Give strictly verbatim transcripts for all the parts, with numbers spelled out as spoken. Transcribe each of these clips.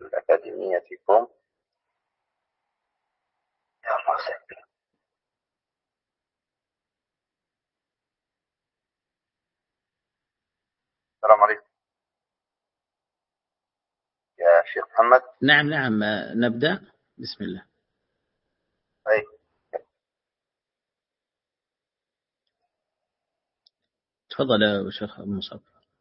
أكاديميتكم. يا الله سهل. السلام عليكم يا شيخ محمد. نعم نعم نبدأ. بسم الله. أي. تفضل يا شيخ مصعب.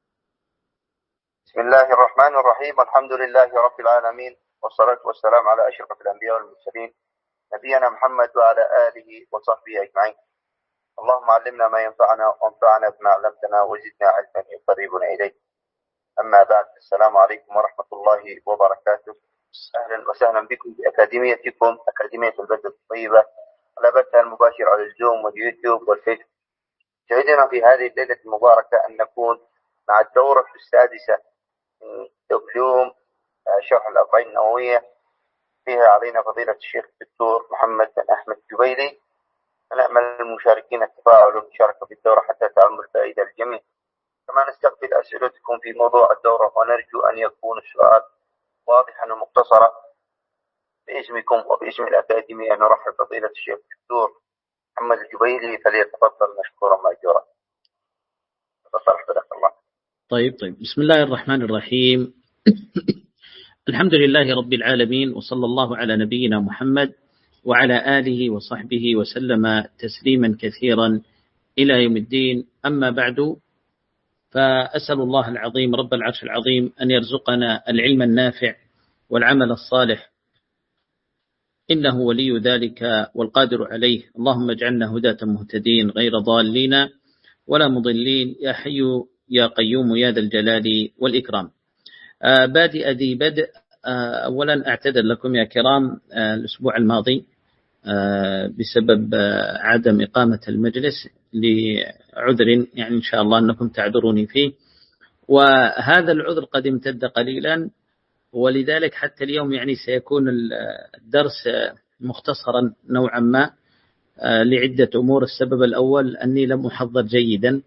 بسم الله الرحمن الرحيم، الحمد لله رب العالمين، والصلاة والسلام على أشرف الأنبياء والمرسلين نبينا محمد وعلى آله وصحبه أجمعين. اللهم علمنا ما ينفعنا وانفعنا بما علمتنا وزدنا علما يقربنا إليك. أما بعد، السلام عليكم ورحمة الله وبركاته. أهلا وسهلا بكم بأكاديميتكم أكاديمية البلدة الطيبة على بثها المباشر على الزوم واليوتيوب والفيسبوك. سعدنا في هذه الليلة المباركة أن نكون مع الدورة السادسة من دبلوم شرح الأربعين النووية، فيها علينا فضيلة الشيخ الدكتور محمد بن أحمد الجبيلي. نأمل المشاركين التفاعل والمشاركة في الدورة حتى تعم الفائدة للجميع. كما نستقبل أسئلتكم في موضوع الدورة، ونرجو أن يكون السؤال واضحا ومختصرا. باسمكم وباسم الأكاديمية نرحب فضيلة الشيخ الدكتور محمد الجبيلي، فليتفضل مشكورا مأجورا. تفضل حفظك الله. طيب طيب بسم الله الرحمن الرحيم. الحمد لله رب العالمين، وصلى الله على نبينا محمد وعلى آله وصحبه وسلم تسليما كثيرا إلى يوم الدين. أما بعد، فأسأل الله العظيم رب العرش العظيم أن يرزقنا العلم النافع والعمل الصالح، إنه ولي ذلك والقادر عليه. اللهم اجعلنا هداة مهتدين غير ضالين ولا مضلين، يا حي يا قيوم يا ذا الجلال والإكرام. آه بادئ ذي بدء. آه أولا أعتذر لكم يا كرام آه الأسبوع الماضي آه بسبب آه عدم إقامة المجلس لعذر، يعني إن شاء الله أنكم تعذروني فيه، وهذا العذر قد امتد قليلا، ولذلك حتى اليوم يعني سيكون الدرس مختصرا نوعا ما لعدة أمور. السبب الأول أني لم أحضر جيدا،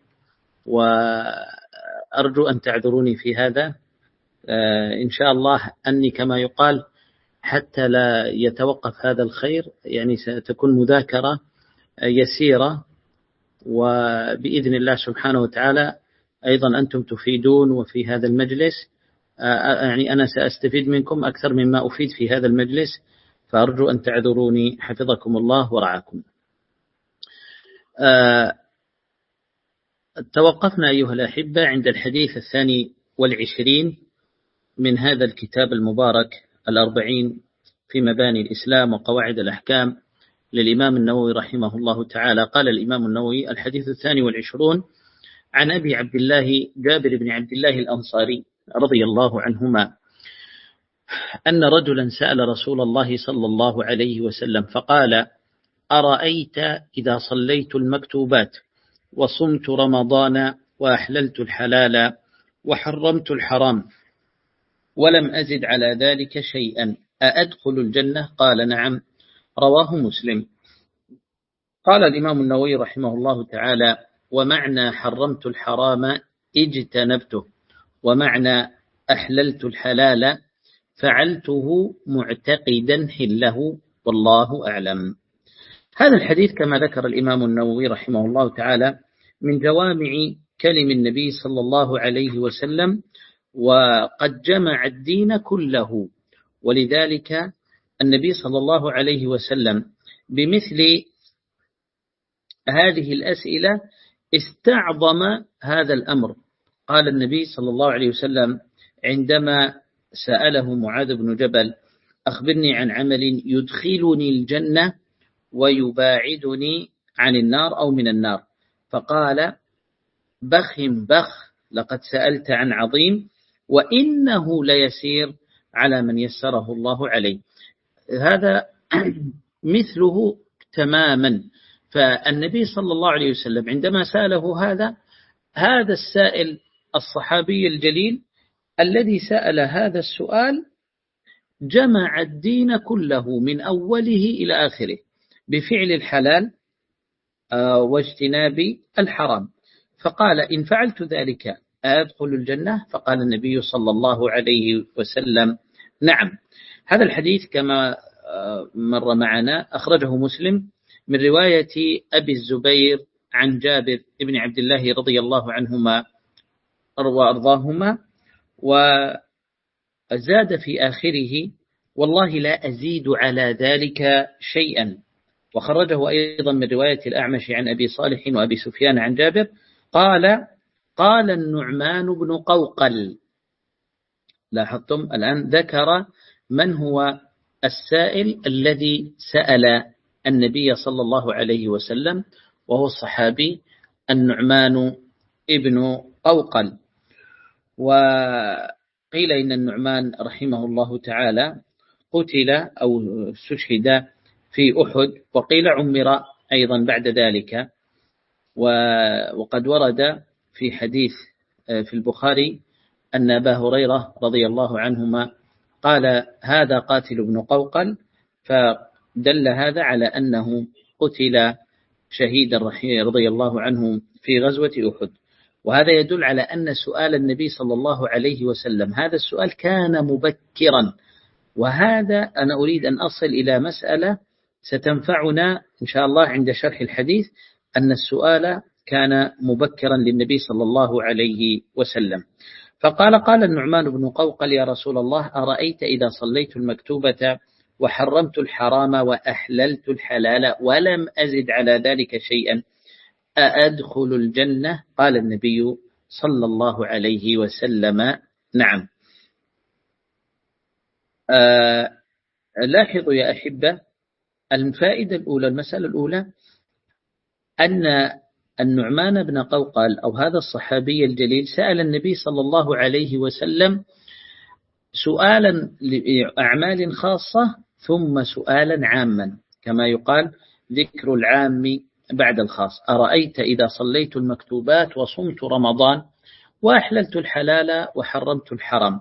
وأرجو أن تعذروني في هذا. إن شاء الله أني كما يقال حتى لا يتوقف هذا الخير، يعني ستكون مذاكرة يسيرة، وبإذن الله سبحانه وتعالى أيضا أنتم تفيدون وفي هذا المجلس، يعني أنا سأستفيد منكم أكثر مما أفيد في هذا المجلس، فأرجو أن تعذروني حفظكم الله ورعاكم. أه توقفنا أيها الأحبة عند الحديث الثاني والعشرين من هذا الكتاب المبارك الأربعين في مباني الإسلام وقواعد الأحكام للإمام النووي رحمه الله تعالى. قال الإمام النووي: الحديث الثاني والعشرون عن أبي عبد الله جابر بن عبد الله الأنصاري رضي الله عنهما أن رجلا سأل رسول الله صلى الله عليه وسلم فقال: أرأيت إذا صليت المكتوبات وصمت رمضان وأحللت الحلال وحرمت الحرام ولم أزد على ذلك شيئا أأدخل الجنة؟ قال: نعم. رواه مسلم. قال الإمام النووي رحمه الله تعالى: ومعنى حرمت الحرام اجتنبته، ومعنى أحللت الحلال فعلته معتقدا حله، والله أعلم. هذا الحديث كما ذكر الإمام النووي رحمه الله تعالى من جوامع كلم النبي صلى الله عليه وسلم، وقد جمع الدين كله، ولذلك النبي صلى الله عليه وسلم بمثل هذه الأسئلة استعظم هذا الأمر. قال النبي صلى الله عليه وسلم عندما سأله معاذ بن جبل: أخبرني عن عمل يدخلني الجنة ويباعدني عن النار أو من النار، فقال: بخ بخ، لقد سألت عن عظيم، وإنه ليسير على من يسره الله عليه. هذا مثله تماما. فالنبي صلى الله عليه وسلم عندما سأله هذا هذا السائل الصحابي الجليل الذي سأل هذا السؤال جمع الدين كله من أوله إلى آخره بفعل الحلال واجتناب الحرام. فقال: إن فعلت ذلك أدخل الجنة؟ فقال النبي صلى الله عليه وسلم: نعم، هذا الحديث كما مر معنا أخرجه مسلم من رواية أبي الزبير عن جابر بن عبد الله رضي الله عنهما وأرضاهما، وزاد في آخره: والله لا أزيد على ذلك شيئا. وخرجه أيضا من رواية الأعمش عن أبي صالح وأبي سفيان عن جابر قال: قال النعمان بن قوقل. لاحظتم الآن ذكر من هو السائل الذي سأل النبي صلى الله عليه وسلم، وهو الصحابي النعمان ابن قوقل. وقيل إن النعمان رحمه الله تعالى قتل أو استشهد في أحد، وقيل عمر أيضا بعد ذلك. وقد ورد في حديث في البخاري أن أبا هريرة رضي الله عنهما قال: هذا قاتل ابن قوقل، فدل هذا على أنه قتل شهيدا رضي الله عنه في غزوة أحد. وهذا يدل على أن سؤال النبي صلى الله عليه وسلم هذا السؤال كان مبكرا. وهذا أنا أريد أن أصل إلى مسألة ستنفعنا إن شاء الله عند شرح الحديث، أن السؤال كان مبكرا للنبي صلى الله عليه وسلم. فقال: قال النعمان بن قوقل: يا رسول الله، أرأيت إذا صليت المكتوبة وحرمت الحرام وأحللت الحلال ولم أزد على ذلك شيئا أأدخل الجنة؟ قال النبي صلى الله عليه وسلم: نعم. آه لاحظوا يا أحبة، الفائدة الأولى، المسألة الأولى، أن النعمان بن قوقل أو هذا الصحابي الجليل سأل النبي صلى الله عليه وسلم سؤالا لأعمال خاصة ثم سؤالا عاما، كما يقال ذكر العام بعد الخاص. أرأيت إذا صليت المكتوبات وصمت رمضان وأحللت الحلال وحرمت الحرام.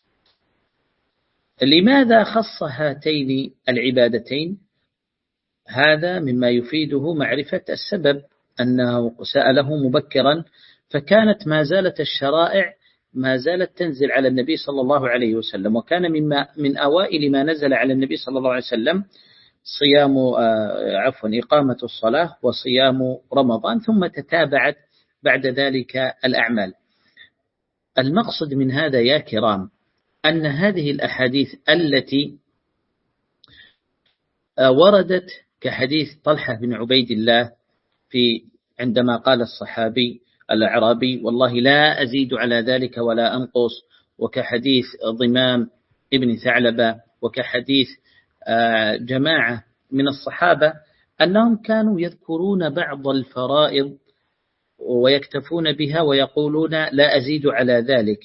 لماذا خص هاتين العبادتين؟ هذا مما يفيده معرفة السبب، أنه سأله مبكرا، فكانت ما زالت الشرائع ما زالت تنزل على النبي صلى الله عليه وسلم، وكان مما من أوائل ما نزل على النبي صلى الله عليه وسلم صيام عفوا إقامة الصلاة وصيام رمضان، ثم تتابعت بعد ذلك الأعمال. المقصد من هذا يا كرام أن هذه الأحاديث التي وردت كحديث طلحة بن عبيد الله في عندما قال الصحابي الأعرابي: والله لا أزيد على ذلك ولا أنقص، وكحديث ضمام ابن ثعلبة، وكحديث جماعة من الصحابة أنهم كانوا يذكرون بعض الفرائض ويكتفون بها ويقولون لا أزيد على ذلك.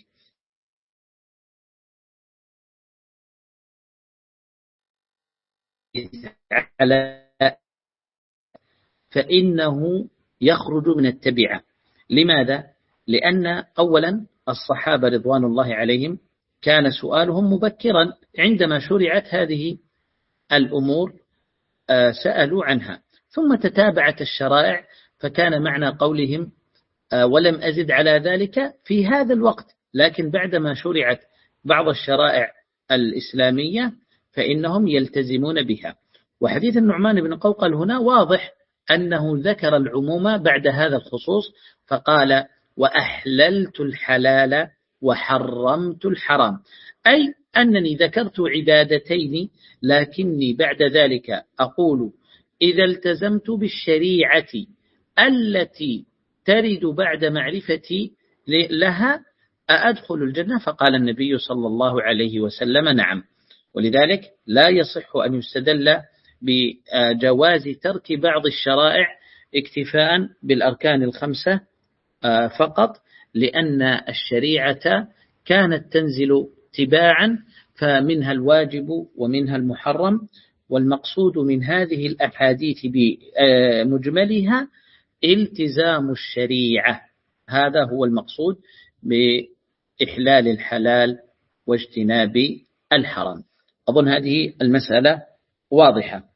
فإنه يخرج من التبعة. لماذا؟ لأن أولا الصحابة رضوان الله عليهم كان سؤالهم مبكرا، عندما شرعت هذه الأمور سألوا عنها، ثم تتابعت الشرائع، فكان معنى قولهم ولم أزد على ذلك في هذا الوقت، لكن بعدما شرعت بعض الشرائع الإسلامية فإنهم يلتزمون بها. وحديث النعمان بن قوقل هنا واضح أنه ذكر العموم بعد هذا الخصوص، فقال: وأحللت الحلال وحرمت الحرام، أي أنني ذكرت عبادتين، لكني بعد ذلك أقول إذا التزمت بالشريعة التي ترد بعد معرفتي لها أأدخل الجنة؟ فقال النبي صلى الله عليه وسلم: نعم. ولذلك لا يصح أن يستدل بجواز ترك بعض الشرائع اكتفاء بالأركان الخمسة فقط، لأن الشريعة كانت تنزل تباعا، فمنها الواجب ومنها المحرم، والمقصود من هذه الأحاديث بمجملها التزام الشريعة. هذا هو المقصود بإحلال الحلال واجتناب الحرام. أظن هذه المسألة واضحة.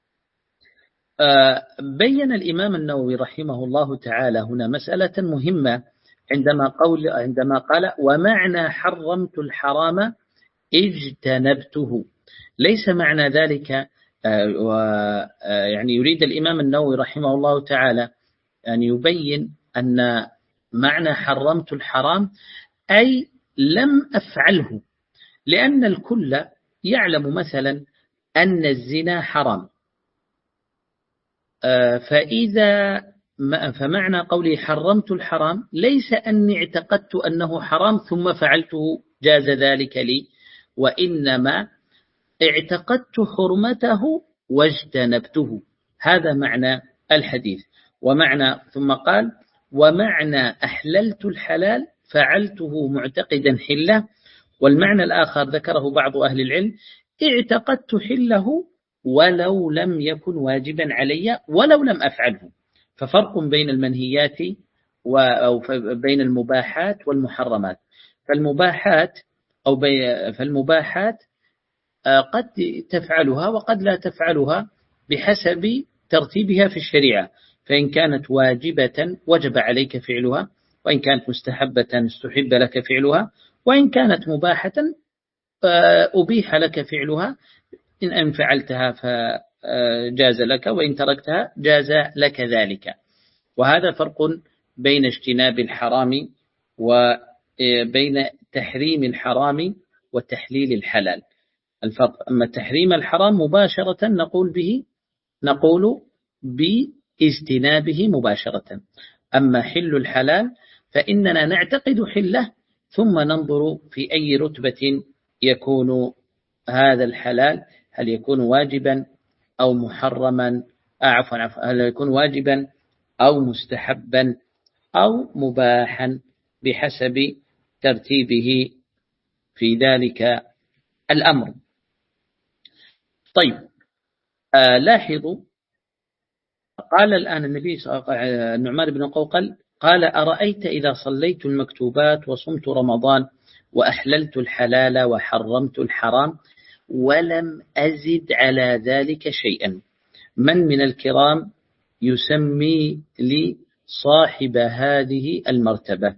بين الإمام النووي رحمه الله تعالى هنا مسألة مهمة عندما قول عندما قال: ومعنى حرمت الحرام اجتنبته. ليس معنى ذلك يعني يريد الإمام النووي رحمه الله تعالى أن يبين أن معنى حرمت الحرام أي لم أفعله، لأن الكل يعلم مثلا أن الزنا حرام، فإذا فمعنى قولي حرمت الحرام ليس أني اعتقدت أنه حرام ثم فعلته جاز ذلك لي، وإنما اعتقدت حرمته واجتنبته. هذا معنى الحديث. ومعنى ثم قال ومعنى أحللت الحلال فعلته معتقدا حله. والمعنى الآخر ذكره بعض أهل العلم اعتقدت حله ولو لم يكن واجبا علي ولو لم أفعله. ففرق بين المنهيات أو بين المباحات والمحرمات. فالمباحات أو فالمباحات قد تفعلها وقد لا تفعلها بحسب ترتيبها في الشريعة، فإن كانت واجبة وجب عليك فعلها، وإن كانت مستحبة استحب لك فعلها، وإن كانت مباحة أبيح لك فعلها، إن فعلتها فجاز لك وإن تركتها جاز لك ذلك. وهذا فرق بين اجتناب الحرام وبين تحريم الحرام وتحليل الحلال. الفرق أما تحريم الحرام مباشرة نقول به نقول باجتنابه مباشرة، أما حل الحلال فإننا نعتقد حله ثم ننظر في أي رتبة يكون هذا الحلال، هل يكون واجبا أو محرما عفوا هل يكون واجبا أو مستحبا أو مباحا بحسب ترتيبه في ذلك الأمر. طيب آه لاحظوا قال الآن النبي النعمان بن قوقل قال أرأيت إذا صليت المكتوبات وصمت رمضان وأحللت الحلال وحرمت الحرام ولم أزد على ذلك شيئا، من من الكرام يسمي لي صاحب هذه المرتبة؟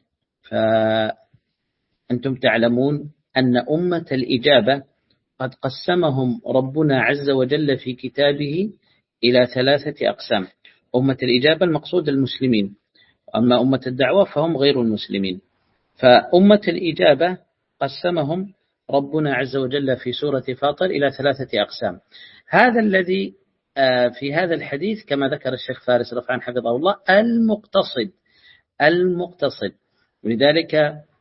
فأنتم تعلمون أن أمة الإجابة قد قسمهم ربنا عز وجل في كتابه إلى ثلاثة أقسام. أمة الإجابة المقصود المسلمين، أما أمة الدعوة فهم غير المسلمين. فأمة الإجابة قسمهم ربنا عز وجل في سورة فاطر إلى ثلاثة أقسام. هذا الذي في هذا الحديث كما ذكر الشيخ فارس رفعا حفظه الله المقتصد المقتصد ولذلك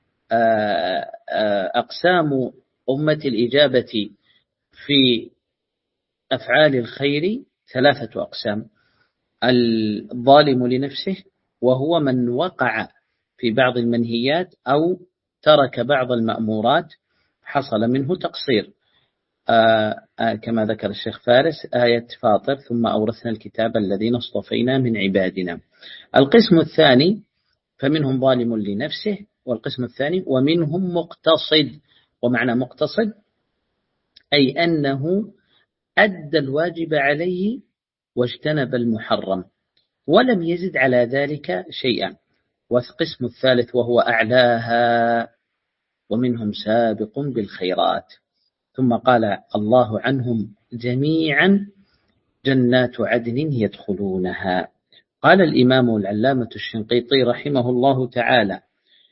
أقسام أمة الإجابة في أفعال الخير ثلاثة أقسام: الظالم لنفسه وهو من وقع في بعض المنهيات أو ترك بعض المأمورات حصل منه تقصير، آآ آآ كما ذكر الشيخ فارس آية فاطر ثم أورثنا الكتاب الذين اصطفينا من عبادنا. القسم الثاني فمنهم ظالم لنفسه، والقسم الثاني ومنهم مقتصد. ومعنى مقتصد أي أنه أدى الواجب عليه واجتنب المحرم ولم يزد على ذلك شيئا. والقسم الثالث وهو أعلاها ومنهم سابق بالخيرات. ثم قال الله عنهم جميعا جنات عدن يدخلونها. قال الإمام العلامة الشنقيطي رحمه الله تعالى: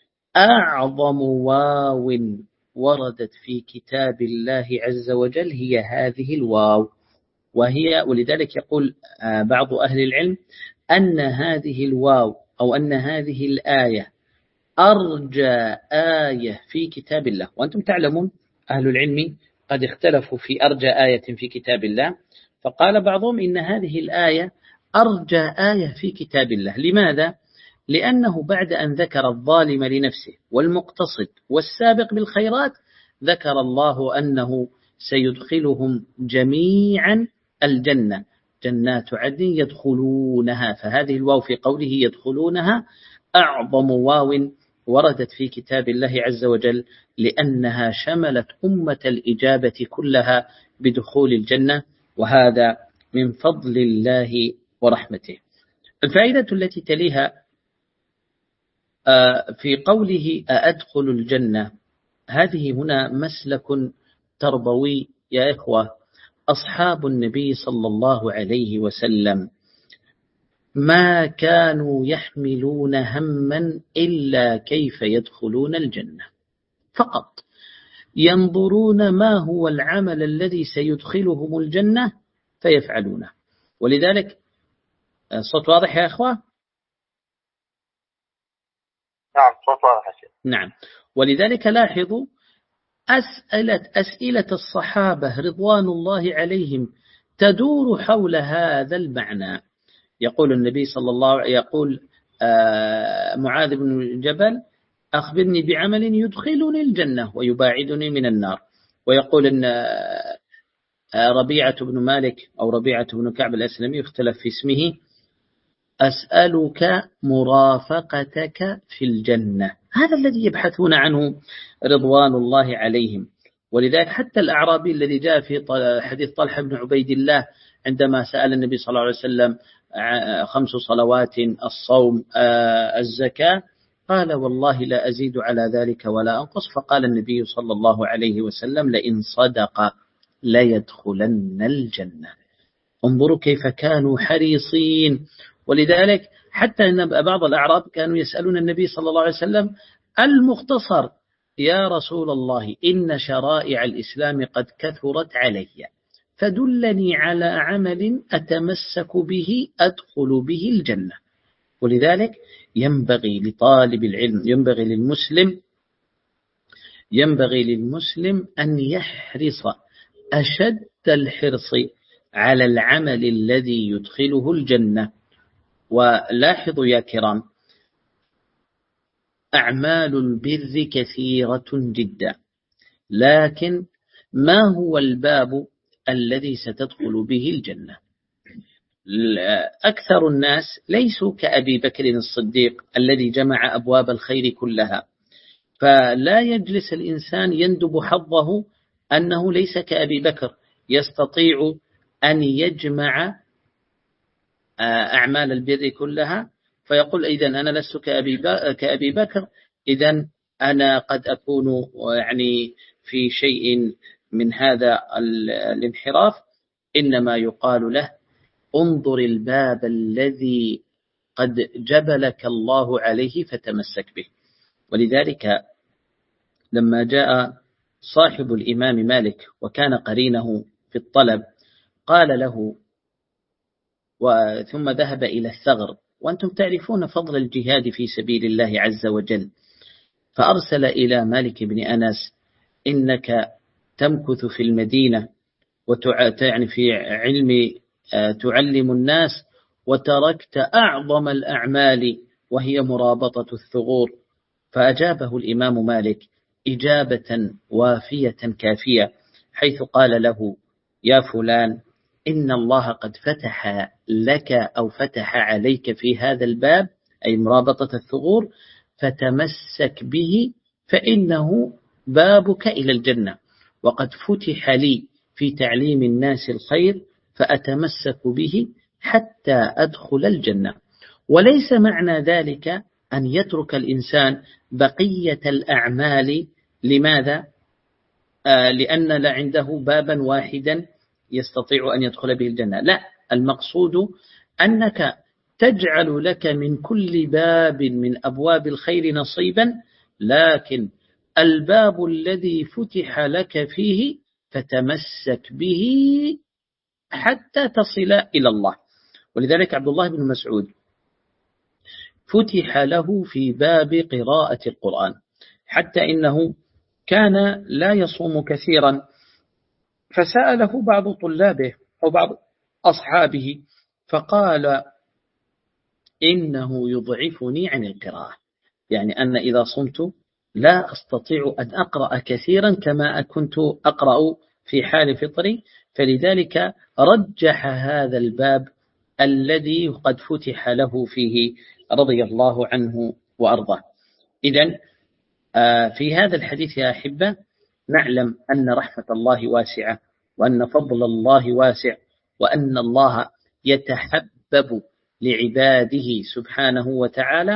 أعظم واو وردت في كتاب الله عز وجل هي هذه الواو، وهي ولذلك يقول بعض أهل العلم أن هذه الواو أو أن هذه الآية أرجى آية في كتاب الله. وأنتم تعلمون أهل العلم قد اختلفوا في أرجى آية في كتاب الله، فقال بعضهم إن هذه الآية أرجى آية في كتاب الله. لماذا؟ لأنه بعد أن ذكر الظالم لنفسه والمقتصد والسابق بالخيرات ذكر الله أنه سيدخلهم جميعا الجنة، جنات عدن يدخلونها. فهذه الواو في قوله يدخلونها أعظم واو وردت في كتاب الله عز وجل، لأنها شملت أمة الإجابة كلها بدخول الجنة، وهذا من فضل الله ورحمته. الفائدة التي تليها في قوله أأدخل الجنة هذه هنا مسلك تربوي يا إخوة. أصحاب النبي صلى الله عليه وسلم ما كانوا يحملون هما إلا كيف يدخلون الجنة فقط، ينظرون ما هو العمل الذي سيدخلهم الجنة فيفعلونه. ولذلك الصوت واضح يا أخوة؟ نعم صوت واضح. نعم. ولذلك لاحظوا أسئلة أسئلة الصحابة رضوان الله عليهم تدور حول هذا المعنى. يقول النبي صلى الله عليه يقول آه معاذ بن جبل أخبرني بعمل يدخلني الجنة ويباعدني من النار. ويقول أن آه ربيعة بن مالك أو ربيعة بن كعب الأسلمي يختلف في اسمه أسألك مرافقتك في الجنة. هذا الذي يبحثون عنه رضوان الله عليهم. ولذلك حتى الأعرابي الذي جاء في حديث طلحة بن عبيد الله عندما سأل النبي صلى الله عليه وسلم خمس صلوات الصوم الزكاة قال والله لا أزيد على ذلك ولا أنقص. فقال النبي صلى الله عليه وسلم لئن صدق ليدخلن الجنة. انظروا كيف كانوا حريصين. ولذلك حتى أن بعض الأعراب كانوا يسألون النبي صلى الله عليه وسلم المختصر يا رسول الله إن شرائع الإسلام قد كثرت علي فدلني على عمل أتمسك به أدخل به الجنة. ولذلك ينبغي لطالب العلم ينبغي للمسلم ينبغي للمسلم أن يحرص أشد الحرص على العمل الذي يدخله الجنة. ولاحظوا يا كرام أعمال البر كثيرة جدا، لكن ما هو الباب الذي ستدخل به الجنة؟ أكثر الناس ليسوا كأبي بكر الصديق الذي جمع أبواب الخير كلها. فلا يجلس الإنسان يندب حظه أنه ليس كأبي بكر يستطيع أن يجمع أعمال البر كلها فيقول إذن أنا لست كأبي بكر، إذن أنا قد أكون يعني في شيء من هذا الانحراف. إنما يقال له انظر الباب الذي قد جبلك الله عليه فتمسك به. ولذلك لما جاء صاحب الإمام مالك وكان قرينه في الطلب قال له ثم ذهب إلى الثغر، وأنتم تعرفون فضل الجهاد في سبيل الله عز وجل، فأرسل إلى مالك بن أنس إنك تمكث في المدينة وتعني في علم تعلم الناس وتركت أعظم الأعمال وهي مرابطة الثغور. فأجابه الإمام مالك إجابة وافية كافية حيث قال له يا فلان إن الله قد فتح لك أو فتح عليك في هذا الباب أي مرابطة الثغور فتمسك به فإنه بابك إلى الجنة، وقد فتح لي في تعليم الناس الخير فأتمسك به حتى أدخل الجنة. وليس معنى ذلك أن يترك الإنسان بقية الأعمال. لماذا؟ آه لأن لا عنده بابا واحدا يستطيع أن يدخل به الجنة. لا، المقصود أنك تجعل لك من كل باب من أبواب الخير نصيبا، لكن الباب الذي فتح لك فيه فتمسك به حتى تصل إلى الله. ولذلك عبد الله بن مسعود فتح له في باب قراءة القرآن حتى إنه كان لا يصوم كثيرا، فسأله بعض طلابه أو بعض أصحابه فقال إنه يضعفني عن القراءة، يعني أن إذا صمت لا أستطيع أن أقرأ كثيرا كما كنت أقرأ في حال فطري، فلذلك رجح هذا الباب الذي قد فتح له فيه رضي الله عنه وأرضاه. إذن في هذا الحديث يا أحبة نعلم أن رحمة الله واسعة، وأن فضل الله واسع، وأن الله يتحبب لعباده سبحانه وتعالى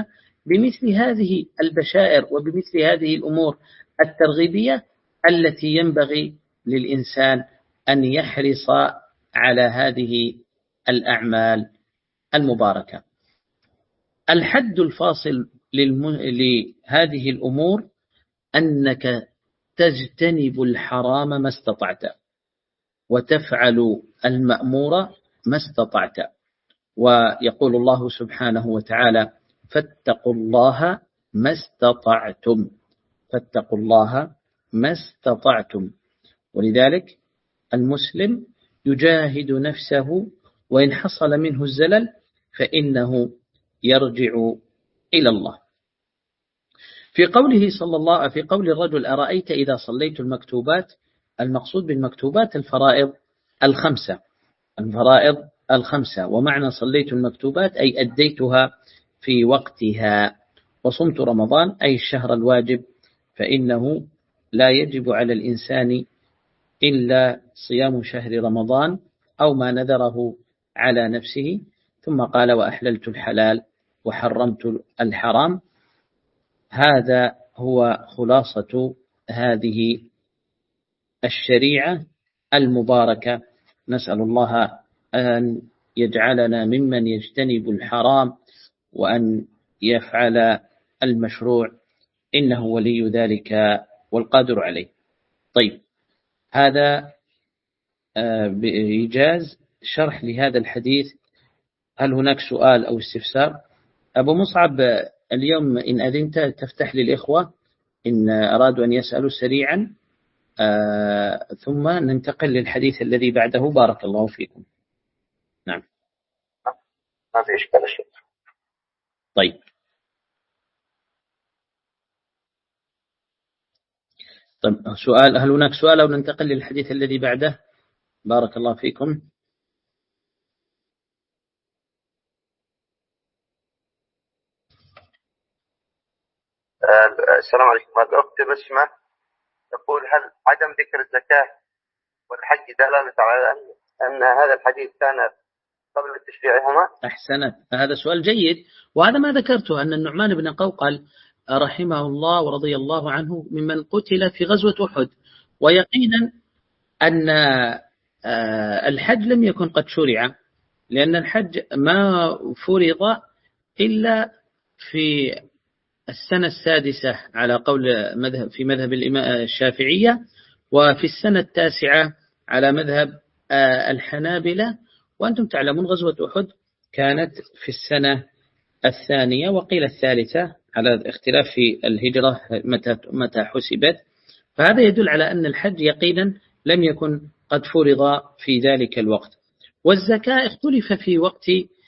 بمثل هذه البشائر وبمثل هذه الأمور الترغيبية التي ينبغي للإنسان أن يحرص على هذه الأعمال المباركة. الحد الفاصل لهذه الأمور أنك تجتنب الحرام ما استطعت وتفعل المأمور ما استطعت. ويقول الله سبحانه وتعالى: فاتقوا الله ما استطعتم، فاتقوا الله ما استطعتم. ولذلك المسلم يجاهد نفسه، وإن حصل منه الزلل فإنه يرجع إلى الله. في قوله صلى الله في قول الرجل: أرأيت إذا صليت المكتوبات، المقصود بالمكتوبات الفرائض الخمسة، الفرائض الخمسة. ومعنى صليت المكتوبات أي أديتها في وقتها. وصمت رمضان أي الشهر الواجب، فإنه لا يجب على الإنسان إلا صيام شهر رمضان أو ما نذره على نفسه. ثم قال: وأحللت الحلال وحرمت الحرام. هذا هو خلاصة هذه الشريعة المباركة. نسأل الله أن يجعلنا ممن يجتنب الحرام وأن يفعل المشروع، إنه ولي ذلك والقادر عليه. طيب، هذا بإيجاز شرح لهذا الحديث. هل هناك سؤال أو استفسار؟ أبو مصعب، اليوم إن أذنت تفتح للإخوة إن أرادوا أن يسألوا سريعا، آه ثم ننتقل للحديث الذي بعده. بارك الله فيكم. نعم، ما في إشكال شيء. طيب، طيب سؤال، هل هناك سؤال أو ننتقل للحديث الذي بعده؟ بارك الله فيكم. السلام عليكم. الأخت بسمة تقول: هل عدم ذكر الزكاة والحج دلالة على أن هذا الحديث كان قبل تشريعهما؟ أحسنت، هذا سؤال جيد، وهذا ما ذكرته أن النعمان بن قوقل رحمه الله ورضي الله عنه ممن قتل في غزوة أحد، ويقينا أن الحج لم يكن قد شرع، لأن الحج ما فرض إلا في السنة السادسة على قول مذهب في مذهب الشافعية، وفي السنة التاسعة على مذهب الحنابلة. وأنتم تعلمون غزوة أحد كانت في السنة الثانية، وقيل الثالثة على اختلاف في الهجرة متى متى حسبت. فهذا يدل على أن الحج يقينا لم يكن قد فرض في ذلك الوقت. والزكاة اختلف في وقت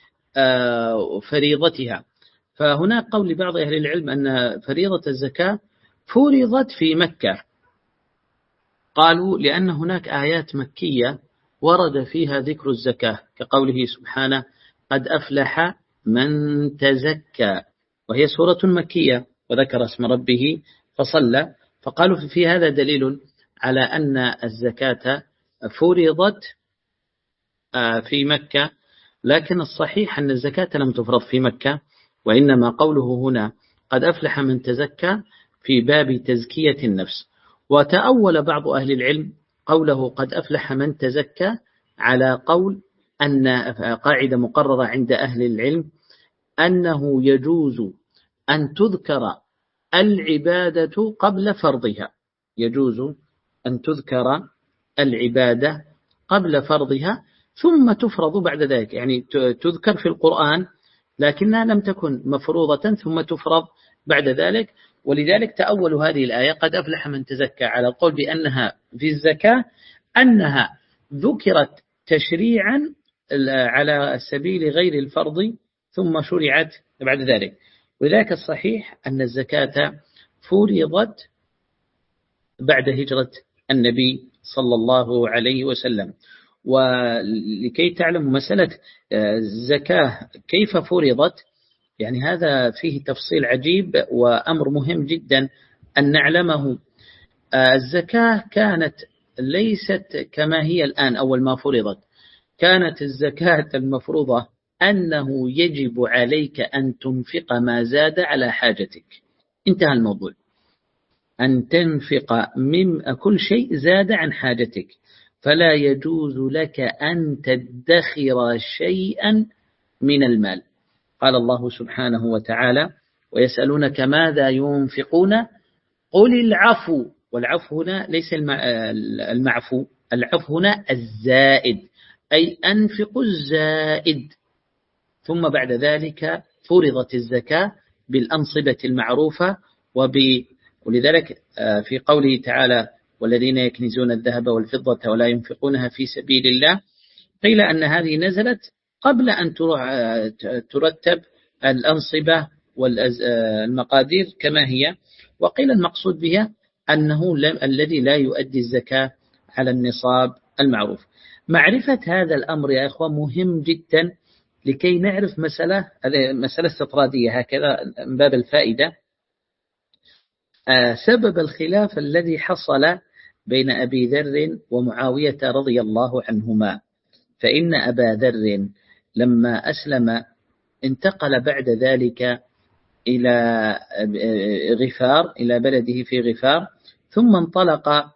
فريضتها، فهناك قول لبعض أهل العلم أن فريضة الزكاة فرضت في مكة، قالوا لأن هناك آيات مكية ورد فيها ذكر الزكاة، كقوله سبحانه: قد أفلح من تزكى، وهي سورة مكية وذكر اسم ربه فصلى. فقالوا في هذا دليل على أن الزكاة فرضت في مكة، لكن الصحيح أن الزكاة لم تفرض في مكة، وإنما قوله هنا قد أفلح من تزكى في باب تزكية النفس. وتأول بعض أهل العلم قوله قد أفلح من تزكى على قول أن قاعدة مقررة عند أهل العلم أنه يجوز أن تذكر العبادة قبل فرضها، يجوز أن تذكر العبادة قبل فرضها ثم تفرض بعد ذلك، يعني تذكر في القرآن لكنها لم تكن مفروضة ثم تفرض بعد ذلك. ولذلك تأول هذه الآية قد أفلح من تزكى على القول بأنها في الزكاة أنها ذكرت تشريعا على سبيل غير الفرض ثم شرعت بعد ذلك. ولذلك الصحيح أن الزكاة فرضت بعد هجرة النبي صلى الله عليه وسلم. ولكي تعلموا مسألة الزكاة كيف فرضت، يعني هذا فيه تفصيل عجيب وأمر مهم جدا أن نعلمه. الزكاة كانت ليست كما هي الآن أول ما فرضت، كانت الزكاة المفروضة أنه يجب عليك أن تنفق ما زاد على حاجتك. انتهى الموضوع. أن تنفق من كل شيء زاد عن حاجتك، فلا يجوز لك أن تدخر شيئا من المال. قال الله سبحانه وتعالى: ويسألونك ماذا ينفقون قل العفو. والعفو هنا ليس المعفو، العفو هنا الزائد، أي أنفق الزائد. ثم بعد ذلك فرضت الزكاة بالأنصبة المعروفة، وب ولذلك في قوله تعالى: والذين يكنزون الذهب والفضة ولا ينفقونها في سبيل الله، قيل أن هذه نزلت قبل أن ترتب الأنصبة والمقادير كما هي، وقيل المقصود بها أنه الذي لا يؤدي الزكاة على النصاب المعروف. معرفة هذا الأمر يا إخوة مهم جدا لكي نعرف مسألة مسألة استطرادية هكذا من باب الفائدة. سبب الخلاف الذي حصل بين أبي ذر ومعاوية رضي الله عنهما، فإن أبا ذر لما أسلم انتقل بعد ذلك إلى غفار، إلى بلده في غفار، ثم انطلق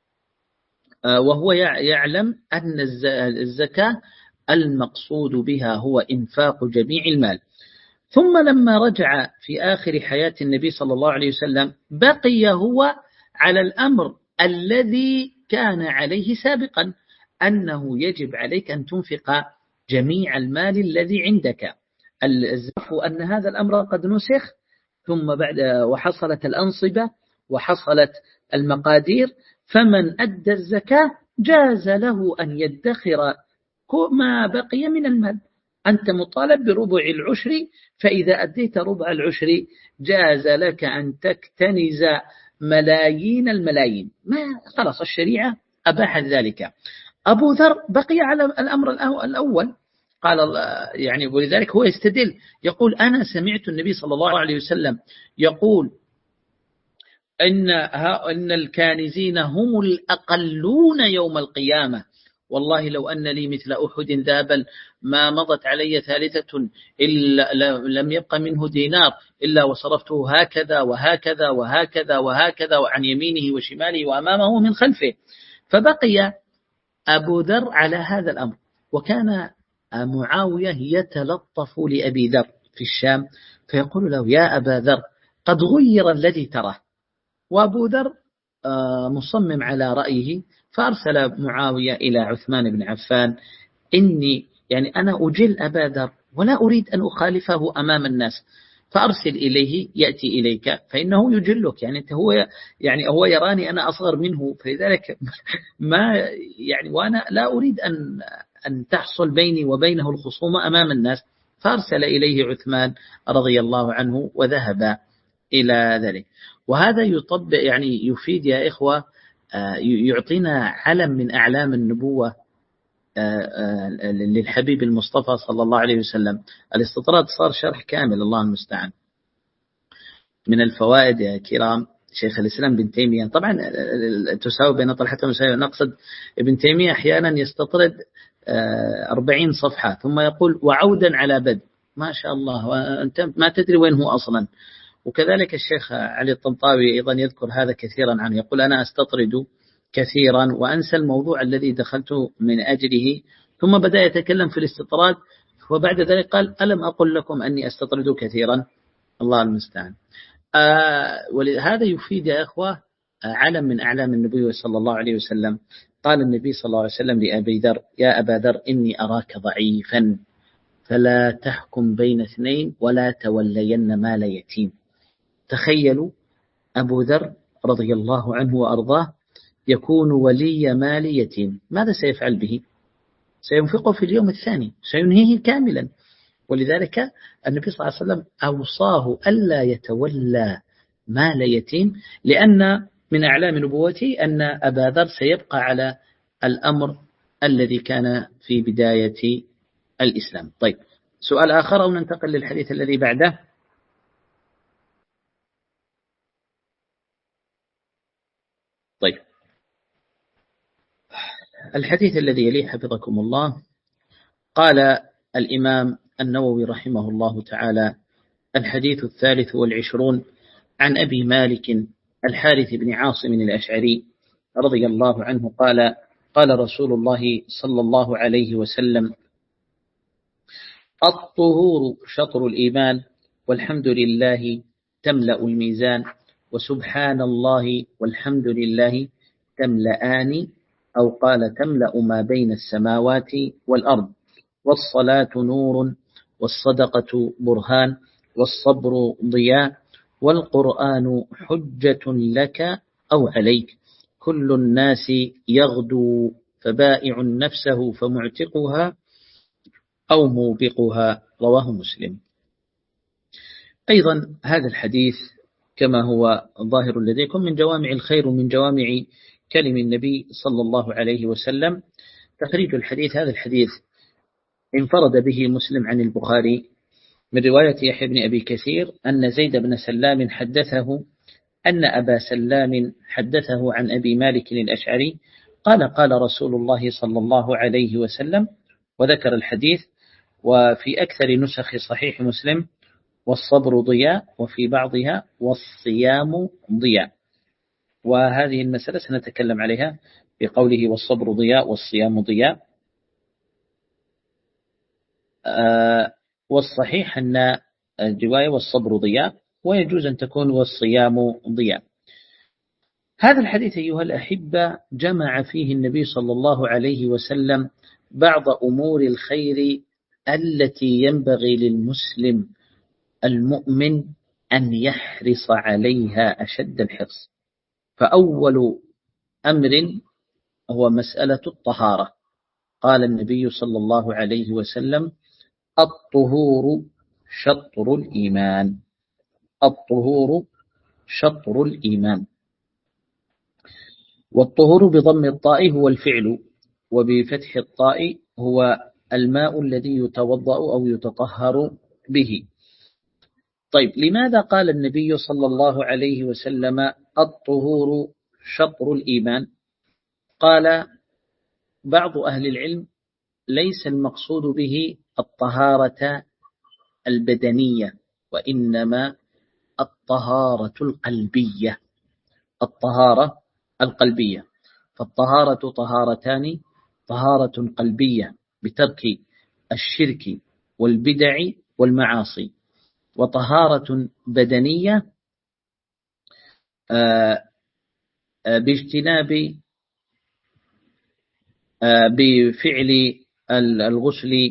وهو يعلم أن الزكاة المقصود بها هو إنفاق جميع المال. ثم لما رجع في آخر حياة النبي صلى الله عليه وسلم بقي هو على الأمر الذي كان عليه سابقا، أنه يجب عليك أن تنفق جميع المال الذي عندك. الزف أن هذا الأمر قد نسخ، ثم بعد وحصلت الأنصبة وحصلت المقادير، فمن أدى الزكاة جاز له أن يدخر ما بقي من المال. أنت مطالب بربع العشر، فإذا أديت ربع العشر جاز لك أن تكتنز ملايين الملايين، ما خلاص الشريعة أباحت ذلك. أبو ذر بقي على الأمر الأول، قال يعني، ولذلك هو يستدل يقول: أنا سمعت النبي صلى الله عليه وسلم يقول إن إن الكانزين هم الأقلون يوم القيامة، والله لو أن لي مثل أحد ذهبا ما مضت علي ثالثة إلا لم يبق منه دينار إلا وصرفته هكذا وهكذا وهكذا وهكذا، وعن يمينه وشماله وأمامه من خلفه. فبقي أبو ذر على هذا الأمر. وكان معاوية يتلطف لأبي ذر في الشام فيقول له: يا أبا ذر قد غير الذي تراه. وأبو ذر مصمم على رأيه، فأرسل معاوية إلى عثمان بن عفان: إني يعني أنا أجل أبا ذر ولا أريد أن أخالفه أمام الناس، فأرسل إليه يأتي إليك فإنه يجلك. يعني أنت هو يعني هو يراني أنا أصغر منه، فلذلك ما يعني وأنا لا أريد أن أن تحصل بيني وبينه الخصومة أمام الناس. فأرسل إليه عثمان رضي الله عنه وذهب إلى ذلك. وهذا يطبق يعني يفيد يا إخوة، يعطينا علم من أعلام النبوة للحبيب المصطفى صلى الله عليه وسلم. الاستطراد صار شرح كامل، الله المستعان. من الفوائد يا كرام شيخ الإسلام ابن تيمية، طبعا تساوي بين طلحة ومساوي، نقصد ابن تيمية أحيانا يستطرد أربعين صفحة ثم يقول: وعودا على بدء، ما شاء الله، وأنت ما تدري وين هو أصلا. وكذلك الشيخ علي الطنطاوي أيضا يذكر هذا كثيرا عنه، يقول: أنا أستطرد كثيرا وأنسى الموضوع الذي دخلت من أجله، ثم بدأ يتكلم في الاستطراد، وبعد ذلك قال: ألم أقل لكم أني أستطرد كثيرا؟ الله المستعان. آه ولهذا يفيد يا أخوة آه علم من أعلام النبي صلى الله عليه وسلم. قال النبي صلى الله عليه وسلم لأبي ذر: يا أبا ذر إني أراك ضعيفا فلا تحكم بين اثنين ولا تولين مال يتيم. تخيلوا أبو ذر رضي الله عنه وأرضاه يكون ولي مال يتيم، ماذا سيفعل به؟ سينفقه في اليوم الثاني، سينهيه كاملا. ولذلك النبي صلى الله عليه وسلم أوصاه ألا يتولى مال يتيم، لأن من أعلام نبوته أن أبا ذر سيبقى على الأمر الذي كان في بداية الإسلام. طيب، سؤال آخر أو ننتقل للحديث الذي بعده؟ طيب، الحديث الذي يليه حفظكم الله، قال الإمام النووي رحمه الله تعالى: الحديث الثالث والعشرون عن أبي مالك الحارث بن عاصم الأشعري رضي الله عنه قال: قال رسول الله صلى الله عليه وسلم: الطهور شطر الإيمان، والحمد لله تملأ الميزان، وسبحان الله والحمد لله تملأان، أو قال تملأ ما بين السماوات والأرض، والصلاة نور، والصدقة برهان، والصبر ضياء، والقرآن حجة لك أو عليك، كل الناس يغدو فبائع نفسه فمعتقها أو موبقها. رواه مسلم. أيضا هذا الحديث كما هو ظاهر لديكم من جوامع الخير ومن جوامع كلم النبي صلى الله عليه وسلم. تخريج الحديث: هذا الحديث انفرد به مسلم عن البخاري من رواية يحيى بن أبي كثير أن زيد بن سلام حدثه أن أبا سلام حدثه عن أبي مالك الأشعري قال: قال رسول الله صلى الله عليه وسلم، وذكر الحديث. وفي أكثر نسخ صحيح مسلم: والصبر ضياء، وفي بعضها: والصيام ضياء. وهذه المسألة سنتكلم عليها بقوله والصبر ضياء والصيام ضياء. آه والصحيح أن الرواية والصبر ضياء، ويجوز أن تكون والصيام ضياء. هذا الحديث أيها الأحبة جمع فيه النبي صلى الله عليه وسلم بعض أمور الخير التي ينبغي للمسلم المؤمن أن يحرص عليها أشد الحرص. فأول أمر هو مسألة الطهارة. قال النبي صلى الله عليه وسلم: الطهور شطر الإيمان. الطهور شطر الإيمان. والطهور بضم الطاء هو الفعل، وبفتح الطاء هو الماء الذي يتوضأ أو يتطهر به. طيب، لماذا قال النبي صلى الله عليه وسلم الطهور شطر الإيمان؟ قال بعض أهل العلم: ليس المقصود به الطهارة البدنية، وإنما الطهارة القلبية. الطهارة القلبية. فالطهارة طهارتان: طهارة قلبية بترك الشرك والبدع والمعاصي، وطهارة بدنية باجتناب بفعل الغسل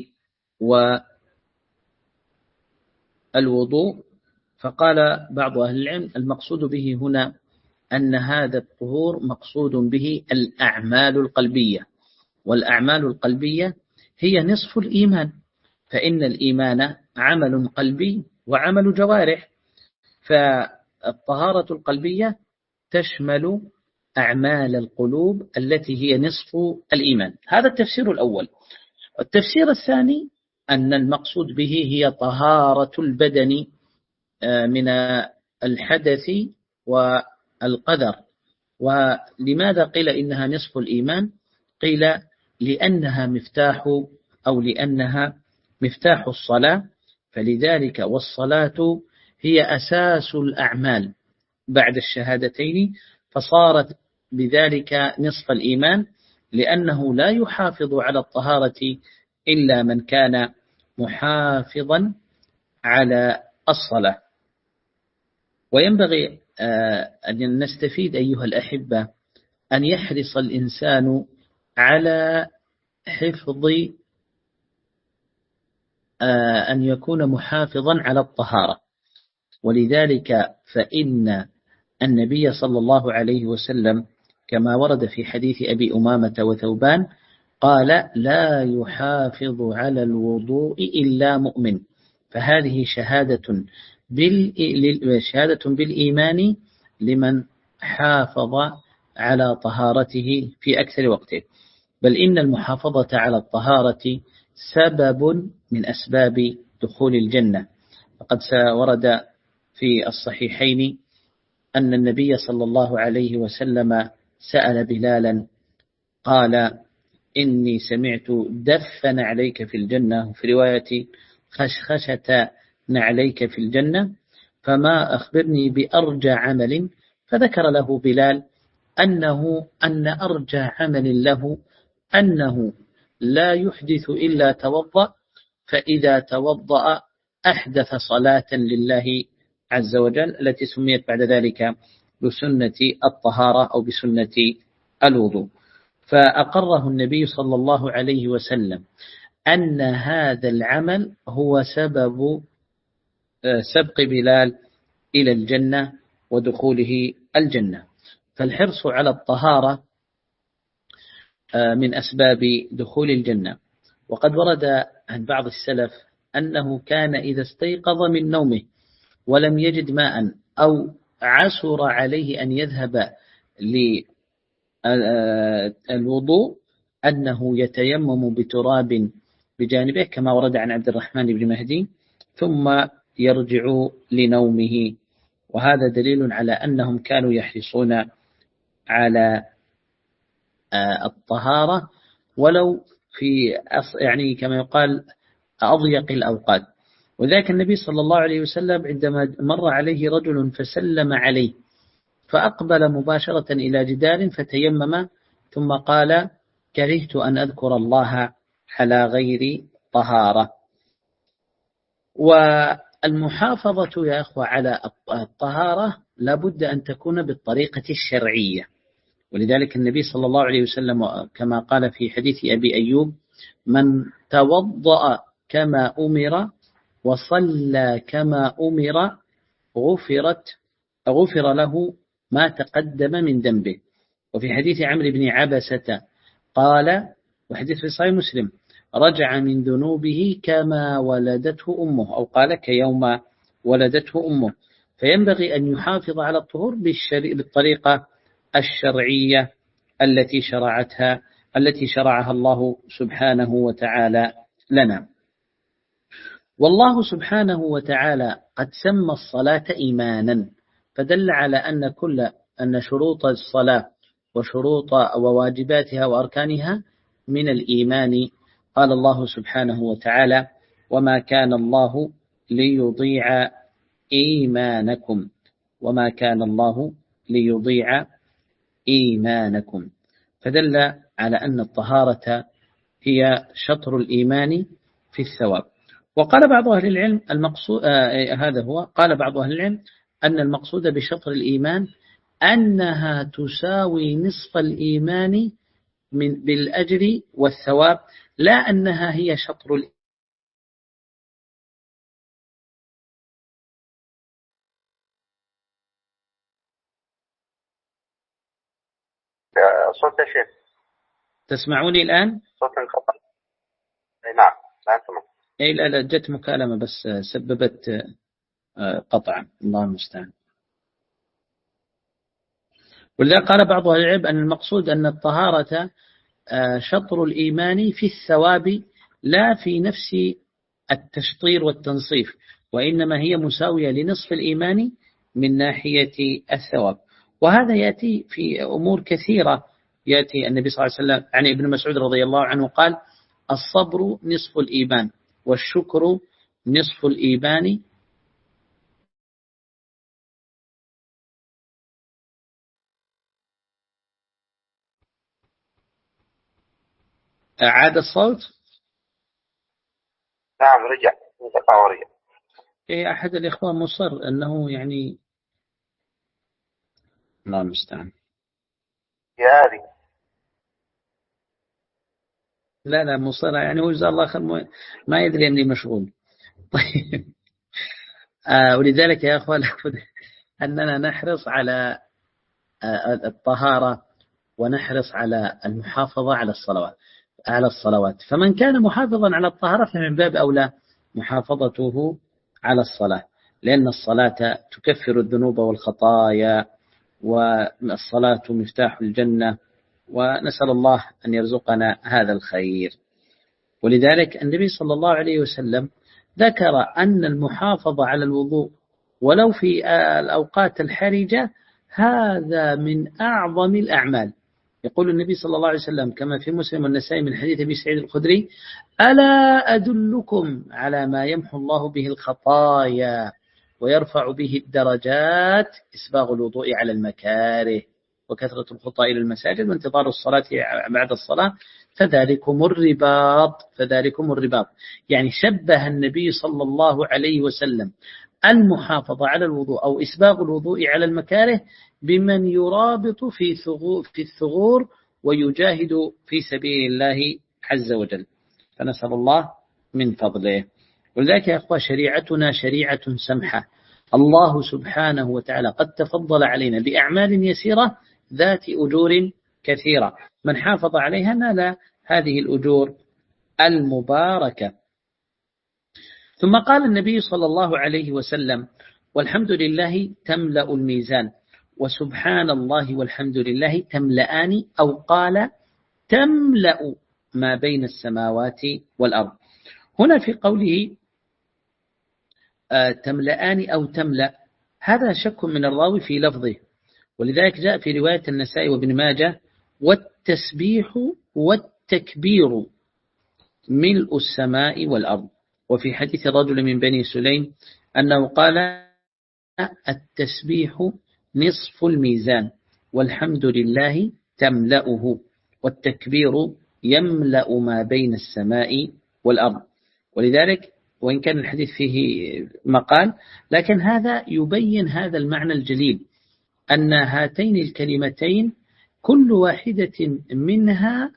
والوضوء. فقال بعض أهل العلم: المقصود به هنا أن هذا الطهور مقصود به الأعمال القلبية، والأعمال القلبية هي نصف الإيمان، فإن الإيمان عمل قلبي وعمل جوارح. فالطهارة القلبية تشمل أعمال القلوب التي هي نصف الإيمان. هذا التفسير الأول. التفسير الثاني أن المقصود به هي طهارة البدن من الحدث والقدر. ولماذا قيل إنها نصف الإيمان؟ قيل لأنها مفتاح أو لأنها مفتاح الصلاة، فلذلك والصلاة هي أساس الأعمال بعد الشهادتين، فصارت بذلك نصف الإيمان، لأنه لا يحافظ على الطهارة إلا من كان محافظا على الصلاة. وينبغي أن نستفيد أيها الأحبة أن يحرص الإنسان على حفظ أن يكون محافظا على الطهارة. ولذلك فإن النبي صلى الله عليه وسلم كما ورد في حديث أبي أمامة وثوبان قال: لا يحافظ على الوضوء إلا مؤمن. فهذه شهادة شهادة بالإيمان لمن حافظ على طهارته في أكثر وقته. بل إن المحافظة على الطهارة سبب من أسباب دخول الجنة. فقد ورد في الصحيحين أن النبي صلى الله عليه وسلم سأل بلالا قال: إني سمعت دفن عليك في الجنة، في رواية خشخشة نعليك في الجنة، فما أخبرني بأرجى عمل. فذكر له بلال أنه أن أرجى عمل له أنه لا يحدث إلا توضأ، فإذا توضأ أحدث صلاة لله عز وجل التي سميت بعد ذلك بسنة الطهارة أو بسنة الوضوء. فأقره النبي صلى الله عليه وسلم أن هذا العمل هو سبب سبق بلال إلى الجنة ودخوله الجنة. فالحرص على الطهارة من أسباب دخول الجنة. وقد ورد عن بعض السلف أنه كان إذا استيقظ من نومه ولم يجد ماء أو عسر عليه أن يذهب للوضوء أنه يتيمم بتراب بجانبه كما ورد عن عبد الرحمن بن مهدي ثم يرجع لنومه. وهذا دليل على أنهم كانوا يحرصون على الطهارة ولو في يعني كما يقال أضيق الأوقات. وذاك النبي صلى الله عليه وسلم عندما مر عليه رجل فسلم عليه فأقبل مباشرة إلى جدار فتيمم ثم قال: كرهت أن أذكر الله على غير طهارة. والمحافظة يا أخوة على الطهارة لابد أن تكون بالطريقة الشرعية. ولذلك النبي صلى الله عليه وسلم كما قال في حديث أبي أيوب: من توضأ كما أمر وصلى كما أمر غفرت غفر له ما تقدم من ذنبه. وفي حديث عمرو بن عبسة قال، وحديث في صحيح مسلم: رجع من ذنوبه كما ولدته أمه، أو قال كيوم ولدته أمه. فينبغي أن يحافظ على الطهور بالطريقة الشرعية التي شرعتها التي شرعها الله سبحانه وتعالى لنا. والله سبحانه وتعالى قد سمى الصلاة إيمانا، فدل على أن كل أن شروط الصلاة وشروط وواجباتها وأركانها من الإيمان. قال الله سبحانه وتعالى: وما كان الله ليضيع إيمانكم وما كان الله ليضيع إيمانكم. فدل على أن الطهارة هي شطر الإيمان في الثواب. وقال بعض أهل العلم المقصود آه هذا هو قال بعض أهل العلم أن المقصود بشطر الإيمان أنها تساوي نصف الإيمان من بالأجر والثواب، لا أنها هي شطر الإيمان. صوت الشيخ تسمعوني الآن؟ صوت انقطع. نعم لا سمع. إيه لا لا جت مكالمة بس سببت قطعا، الله المستعان. ولذلك قال بعض أهل العلم أن المقصود أن الطهارة شطر الإيمان في الثواب لا في نفس التشطير والتنصيف، وإنما هي مساوية لنصف الإيمان من ناحية الثواب. وهذا يأتي في أمور كثيرة. يأتي النبي صلى الله عليه وسلم عن ابن مسعود رضي الله عنه قال: الصبر نصف الإيمان والشكر نصف الإيمان. أعاد الصوت؟ نعم رجع رجع. إيه أحد الإخوان مصر أنه يعني الله المستعان. يا هذه لا لا مصر يعني هو جزاه الله خير ما يدري أني مشغول. طيب آه ولذلك يا أخوان أننا نحرص على آه الطهارة ونحرص على المحافظة على الصلوات على الصلوات فمن كان محافظا على الطهارة فمن باب أولى محافظته على الصلاة، لأن الصلاة تكفر الذنوب والخطايا، والصلاة مفتاح الجنة، ونسأل الله أن يرزقنا هذا الخير. ولذلك النبي صلى الله عليه وسلم ذكر أن المحافظة على الوضوء ولو في الأوقات الحرجة هذا من أعظم الأعمال. يقول النبي صلى الله عليه وسلم كما في مسلم والنسائي من حديث أبي سعيد الخدري: ألا أدلكم على ما يمحو الله به الخطايا ويرفع به الدرجات؟ إسباغ الوضوء على المكاره وكثرة الخطى إلى المساجد وانتظار الصلاة بعد الصلاة فذلكم الرباط فذلكم الرباط. يعني شبه النبي صلى الله عليه وسلم المحافظة على الوضوء أو إسباغ الوضوء على المكاره بمن يرابط في ثغور في الثغور ويجاهد في سبيل الله عز وجل، فنسأل الله من فضله. ولذلك يا أخوة شريعتنا شريعة سمحة، الله سبحانه وتعالى قد تفضل علينا بأعمال يسيرة ذات أجور كثيرة، من حافظ عليها نال هذه الأجور المباركة. ثم قال النبي صلى الله عليه وسلم: والحمد لله تملأ الميزان، وسبحان الله والحمد لله تملأان، أو قال تملأ ما بين السماوات والأرض. هنا في قوله تملأان أو تملأ هذا شك من الراوي في لفظه، ولذلك جاء في رواية النسائي وابن ماجه: والتسبيح والتكبير ملء السماء والأرض. وفي حديث الرجل من بني سليم أنه قال: التسبيح نصف الميزان، والحمد لله تملأه، والتكبير يملأ ما بين السماء والأرض. ولذلك وإن كان الحديث فيه مقال، لكن هذا يبين هذا المعنى الجليل، أن هاتين الكلمتين كل واحدة منها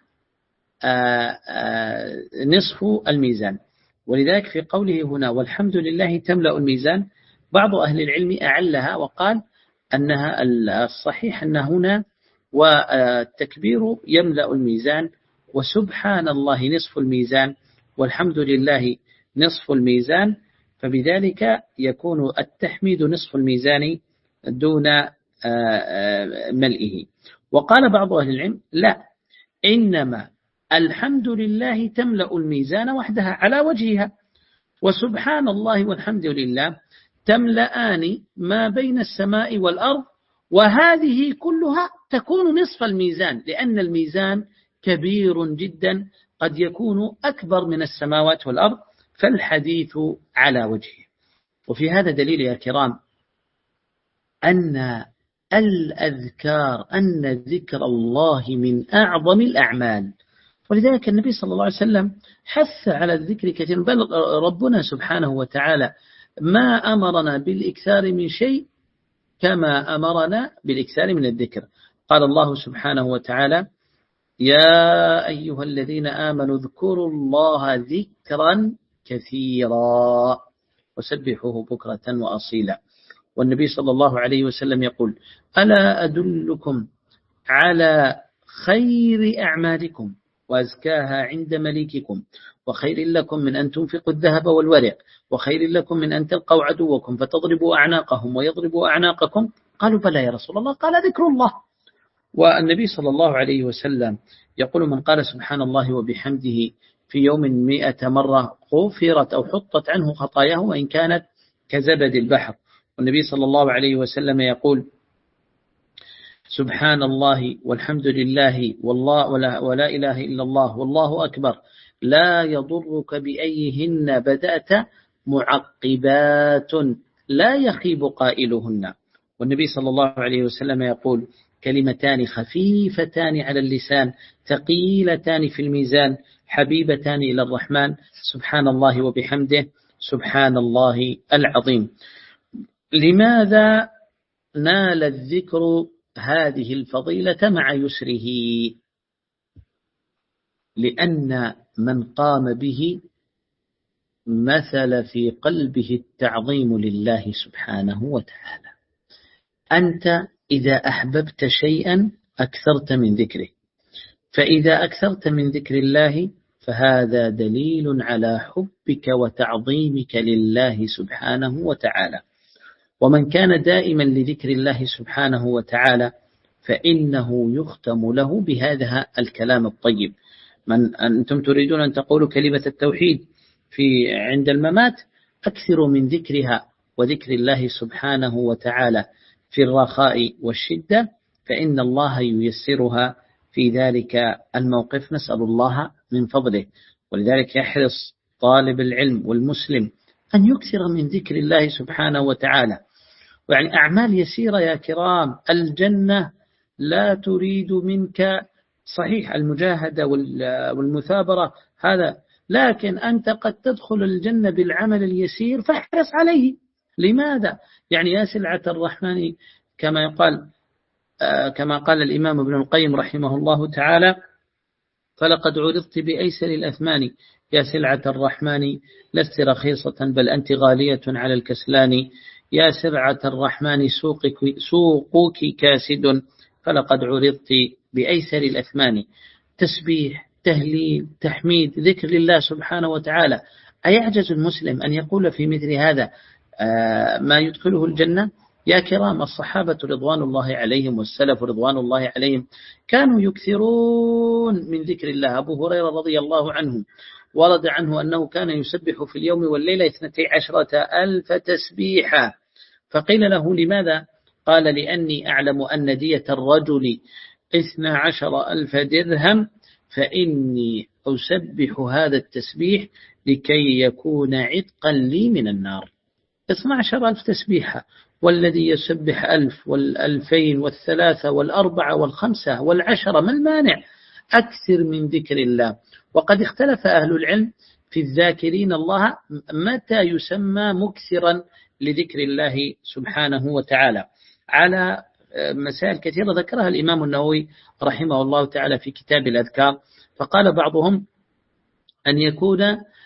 نصف الميزان. ولذلك في قوله هنا والحمد لله تملأ الميزان، بعض أهل العلم أعلها وقال أنها الصحيح أن هنا والتكبير يملأ الميزان، وسبحان الله نصف الميزان، والحمد لله نصف الميزان، فبذلك يكون التحميد نصف الميزان دون ملئه. وقال بعض أهل العلم: لا، إنما الحمد لله تملأ الميزان وحدها على وجهها، وسبحان الله والحمد لله تملأان ما بين السماء والأرض، وهذه كلها تكون نصف الميزان، لأن الميزان كبير جدا قد يكون أكبر من السماوات والأرض، فالحديث على وجهه. وفي هذا دليل يا كرام أن الأذكار أن ذكر الله من أعظم الأعمال، ولذلك النبي صلى الله عليه وسلم حث على الذكر كثيرا، بل ربنا سبحانه وتعالى ما أمرنا بالإكثار من شيء كما أمرنا بالإكثار من الذكر. قال الله سبحانه وتعالى: يا أيها الذين آمنوا اذكروا الله ذكرا كثيرا وسبحوه بكرة وأصيلا. والنبي صلى الله عليه وسلم يقول: ألا أدلكم على خير أعمالكم وأزكاها عند مليككم، وخير لكم من أن تنفقوا الذهب والورق، وخير لكم من أن تلقوا عدوكم فتضربوا أعناقهم ويضربوا أعناقكم؟ قالوا: بلى يا رسول الله. قال: ذكر الله. والنبي صلى الله عليه وسلم يقول: من قال سبحان الله وبحمده في يوم مئة مرة غفرت أو حطت عنه خطاياه وإن كانت كزبد البحر. والنبي صلى الله عليه وسلم يقول: سبحان الله والحمد لله والله ولا, ولا إله إلا الله والله أكبر لا يضرك بأيهن بدأت معقبات لا يخيب قائلهن. والنبي صلى الله عليه وسلم يقول: كلمتان خفيفتان على اللسان ثقيلتان في الميزان حبيبتان إلى الرحمن سبحان الله وبحمده سبحان الله العظيم. لماذا نال الذكر هذه الفضيلة مع يسره؟ لأن من قام به مثل في قلبه التعظيم لله سبحانه وتعالى. أنت إذا أحببت شيئا أكثرت من ذكره، فإذا أكثرت من ذكر الله فهذا دليل على حبك وتعظيمك لله سبحانه وتعالى. ومن كان دائما لذكر الله سبحانه وتعالى فإنه يختم له بهذا الكلام الطيب. من أنتم تريدون أن تقولوا كلمة التوحيد في عند الممات، أكثروا من ذكرها وذكر الله سبحانه وتعالى في الرخاء والشدة، فإن الله ييسرها في ذلك الموقف، نسأل الله من فضله. ولذلك يحرص طالب العلم والمسلم أن يكثر من ذكر الله سبحانه وتعالى. يعني أعمال يسيرة يا كرام. الجنة لا تريد منك صحيح المجاهدة والمثابرة هذا، لكن أنت قد تدخل الجنة بالعمل اليسير فاحرص عليه. لماذا؟ يعني يا سلعة الرحمن كما يقال كما قال الإمام ابن القيم رحمه الله تعالى: فلقد عرضت بأيسر الأثمان يا سلعة الرحمن لست رخيصة بل أنت غالية على الكسلان. يا سلعة الرحمن سوقك, سوقك كاسد فلقد عرضت بأيسر الأثمان. تسبيح، تهليل، تحميد، ذكر لله سبحانه وتعالى. أيعجز المسلم أن يقول في مثل هذا ما يدخله الجنة؟ يا كرام، الصحابة رضوان الله عليهم والسلف رضوان الله عليهم كانوا يكثرون من ذكر الله. أبو هريرة رضي الله عنه ورد عنه أنه كان يسبح في اليوم والليلة اثنتي عشرة ألف تسبيحة. فقيل له: لماذا؟ قال: لأني أعلم أن دية الرجل اثنا عشر ألف درهم فإني أسبح هذا التسبيح لكي يكون عتقا لي من النار. اثنا عشر ألف تسبيحة، والذي يسبح ألف والألفين والثلاثة والأربعة والخمسة والعشرة، ما المانع؟ أكثر من ذكر الله. وقد اختلف أهل العلم في الذاكرين الله متى يسمى مكثرا لذكر الله سبحانه وتعالى، على مسائل كثيرة ذكرها الإمام النووي رحمه الله تعالى في كتاب الأذكار. فقال بعضهم أن يكون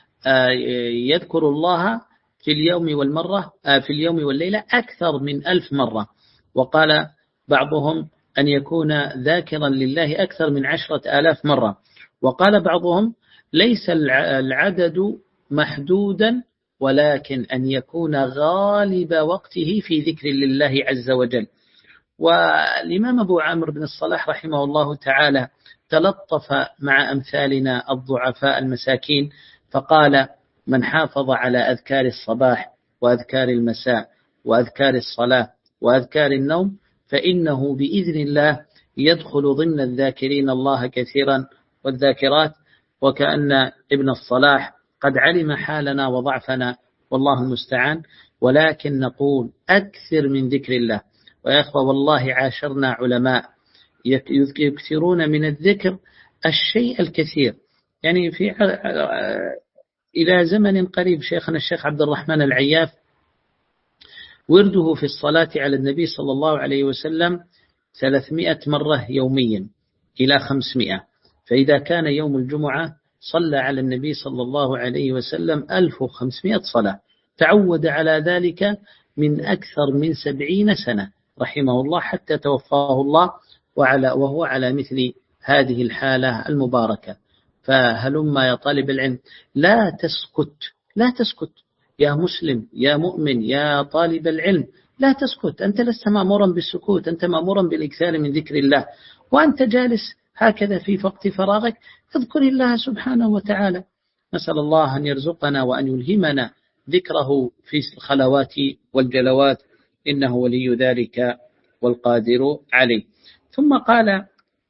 يذكر الله في اليوم والمرة في اليوم والليلة أكثر من ألف مرة. وقال بعضهم أن يكون ذاكرا لله أكثر من عشرة آلاف مرة. وقال بعضهم ليس العدد محدودا، ولكن أن يكون غالب وقته في ذكر لله عز وجل. والإمام أبو عامر بن الصلاح رحمه الله تعالى تلطف مع أمثالنا الضعفاء المساكين، فقال: من حافظ على أذكار الصباح وأذكار المساء وأذكار الصلاة وأذكار النوم فإنه بإذن الله يدخل ضمن الذاكرين الله كثيرا والذاكرات. وكأن ابن الصلاح قد علم حالنا وضعفنا والله المستعان، ولكن نقول أكثر من ذكر الله. ويا أخوة، والله عاشرنا علماء يكثرون من الذكر الشيء الكثير. يعني في إلى زمن قريب شيخنا الشيخ عبد الرحمن العياف ورده في الصلاة على النبي صلى الله عليه وسلم ثلاثمائة مرة يوميا إلى خمسمائة. فإذا كان يوم الجمعة صلى على النبي صلى الله عليه وسلم ألف وخمسمائة صلاة، تعود على ذلك من أكثر من سبعين سنة رحمه الله حتى توفاه الله، وعلى وهو على مثل هذه الحالة المباركة. فهلم يا طالب العلم، لا تسكت، لا تسكت يا مسلم يا مؤمن يا طالب العلم، لا تسكت. أنت لست مأمورا بالسكوت، أنت مأمورا بالإكثار من ذكر الله. وأنت جالس هكذا في وقت فراغك اذكر الله سبحانه وتعالى. نسأل الله أن يرزقنا وأن يلهمنا ذكره في الخلوات والجلوات، إنه ولي ذلك والقادر عليه. ثم قال: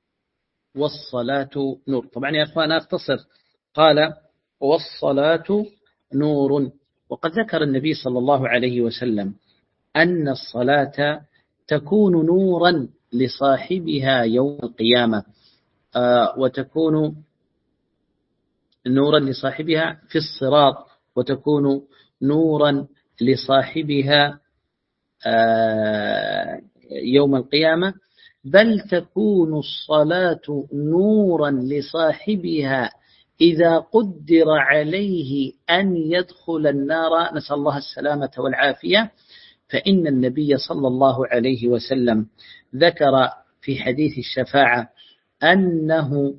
والصلاة نور. طبعا يا أخوان أختصر، قال: والصلاة نور. وقد ذكر النبي صلى الله عليه وسلم أن الصلاة تكون نورا لصاحبها يوم القيامة، آه وتكون نورا لصاحبها في الصراط، وتكون نورا لصاحبها آه يوم القيامة، بل تكون الصلاة نورا لصاحبها إذا قدر عليه أن يدخل النار، نسأل الله السلامة والعافية. فإن النبي صلى الله عليه وسلم ذكر في حديث الشفاعة أنه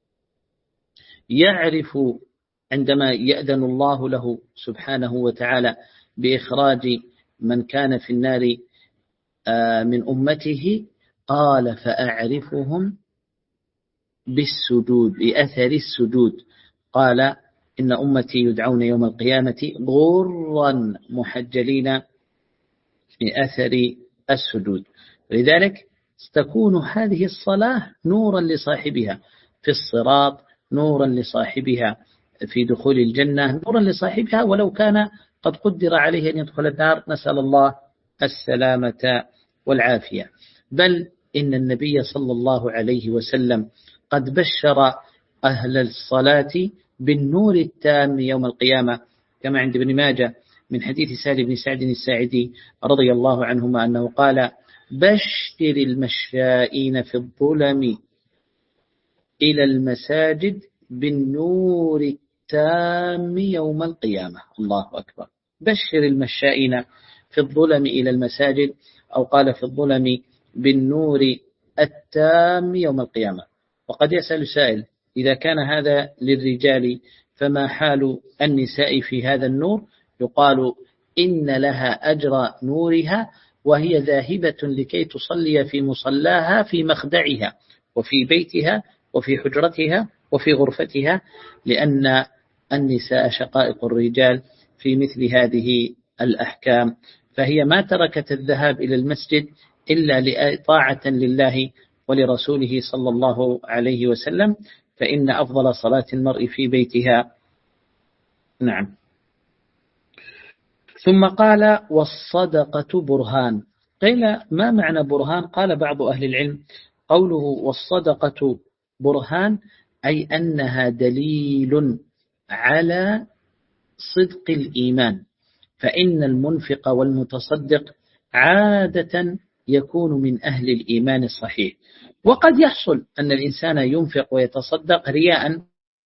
يعرف عندما يأذن الله له سبحانه وتعالى بإخراج من كان في النار من أمته، قال: فأعرفهم بالسجود، بأثر السجود. قال: إن أمتي يدعون يوم القيامة غرا محجلين بأثر السجود. لذلك تكون هذه الصلاة نورا لصاحبها في الصراط، نورا لصاحبها في دخول الجنة، نورا لصاحبها ولو كان قد قدر عليه أن يدخل النار، نسأل الله السلامة والعافية. بل إن النبي صلى الله عليه وسلم قد بشر أهل الصلاة بالنور التام يوم القيامة، كما عند ابن ماجه من حديث سهل بن سعد الساعدي رضي الله عنهما أنه قال: بشر المشائين في الظلم إلى المساجد بالنور التام يوم القيامة. الله أكبر. بشر المشائين في الظلم إلى المساجد، أو قال في الظلم بالنور التام يوم القيامة. وقد يسأل سائل: إذا كان هذا للرجال فما حال النساء في هذا النور؟ يقال إن لها أجر نورها، وهي ذاهبة لكي تصلي في مصلاها في مخدعها وفي بيتها وفي حجرتها وفي غرفتها، لأن النساء شقائق الرجال في مثل هذه الأحكام. فهي ما تركت الذهاب إلى المسجد إلا طاعة لله ولرسوله صلى الله عليه وسلم، فإن أفضل صلاة المرء في بيتها. نعم. ثم قال: والصدقة برهان. قيل: ما معنى برهان؟ قال بعض أهل العلم: قوله والصدقة برهان أي أنها دليل على صدق الإيمان، فإن المنفق والمتصدق عادة يكون من أهل الإيمان الصحيح. وقد يحصل أن الإنسان ينفق ويتصدق رياء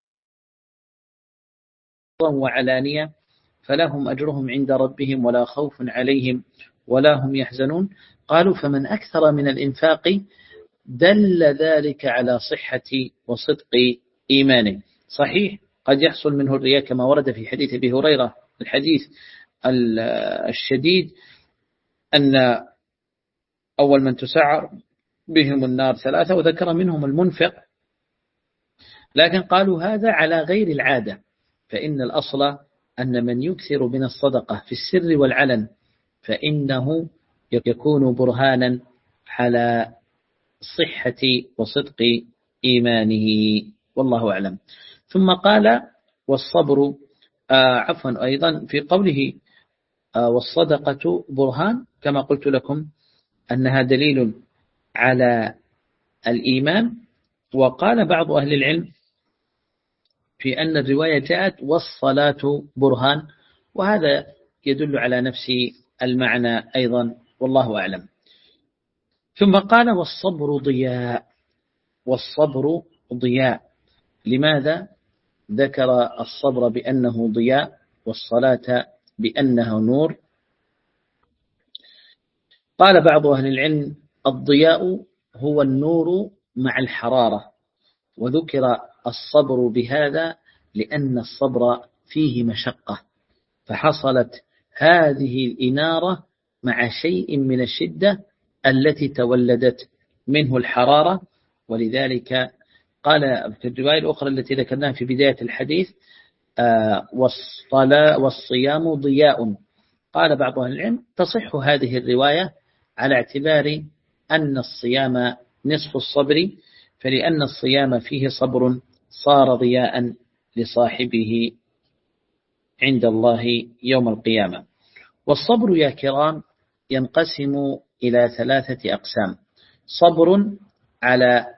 وعلانية، فلهم أجرهم عند ربهم ولا خوف عليهم ولا هم يحزنون. قالوا: فمن أكثر من الإنفاق دل ذلك على صحة وصدق إيمانه. صحيح قد يحصل منه الرياء كما ورد في حديث أبي هريرة الحديث الشديد أن أول من تسعر بهم النار ثلاثة، وذكر منهم المنفق، لكن قالوا هذا على غير العادة، فإن الأصل أن من يكثر من الصدقة في السر والعلن فإنه يكون برهانا على صحة وصدق إيمانه، والله أعلم. ثم قال: والصبر آه عفوا أيضا في قوله آه والصدقة برهان، كما قلت لكم أنها دليل على الإيمان. وقال بعض أهل العلم في أن الرواية جاءت والصلاة برهان، وهذا يدل على نفس المعنى أيضا، والله أعلم. ثم قال: والصبر ضياء. والصبر ضياء، لماذا ذكر الصبر بأنه ضياء والصلاة بأنها نور؟ قال بعض أهل العلم: الضياء هو النور مع الحرارة، وذكر الصبر بهذا لأن الصبر فيه مشقة، فحصلت هذه الإنارة مع شيء من الشدة التي تولدت منه الحرارة. ولذلك قال في الرواية الأخرى التي ذكرناها في بداية الحديث: آه والصلاة والصيام ضياء. قال بعض أهل العلم: تصح هذه الرواية على اعتبار أن الصيام نصف الصبر، فلأن الصيام فيه صبر صار ضياء لصاحبه عند الله يوم القيامة. والصبر يا كرام ينقسم إلى ثلاثة أقسام: صبر على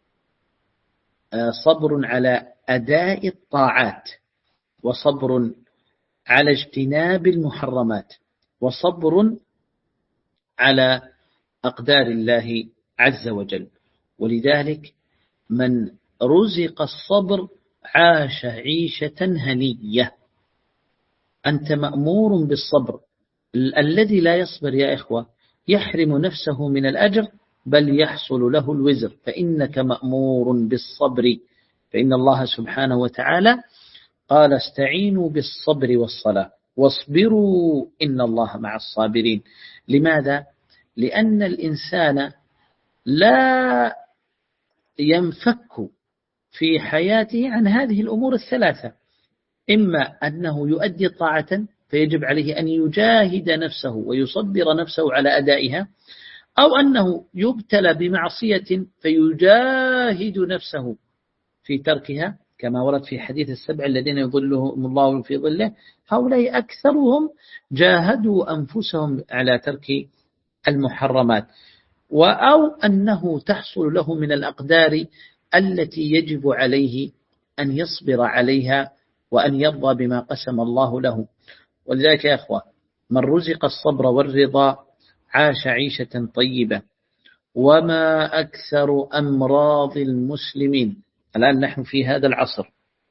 صبر على أداء الطاعات، وصبر على اجتناب المحرمات، وصبر على أقدار الله عز وجل. ولذلك من رزق الصبر عاش عيشة هنية. أنت مأمور بالصبر. الذي لا يصبر يا إخوة يحرم نفسه من الأجر، بل يحصل له الوزر، فإنك مأمور بالصبر. فإن الله سبحانه وتعالى قال: استعينوا بالصبر والصلاة واصبروا إن الله مع الصابرين. لماذا؟ لأن الإنسان لا ينفك في حياته عن هذه الأمور الثلاثة: إما أنه يؤدي طاعة فيجب عليه أن يجاهد نفسه ويصبر نفسه على أدائها، أو أنه يبتلى بمعصية فيجاهد نفسه في تركها، كما ورد في حديث السبع الذين يظلهم الله في ظله، هؤلاء أكثرهم جاهدوا أنفسهم على ترك المحرمات. أو أنه تحصل له من الأقدار التي يجب عليه أن يصبر عليها وأن يرضى بما قسم الله له. ولذلك يا أخوة، من رزق الصبر والرضا عاش عيشة طيبة. وما أكثر أمراض المسلمين الآن نحن في هذا العصر،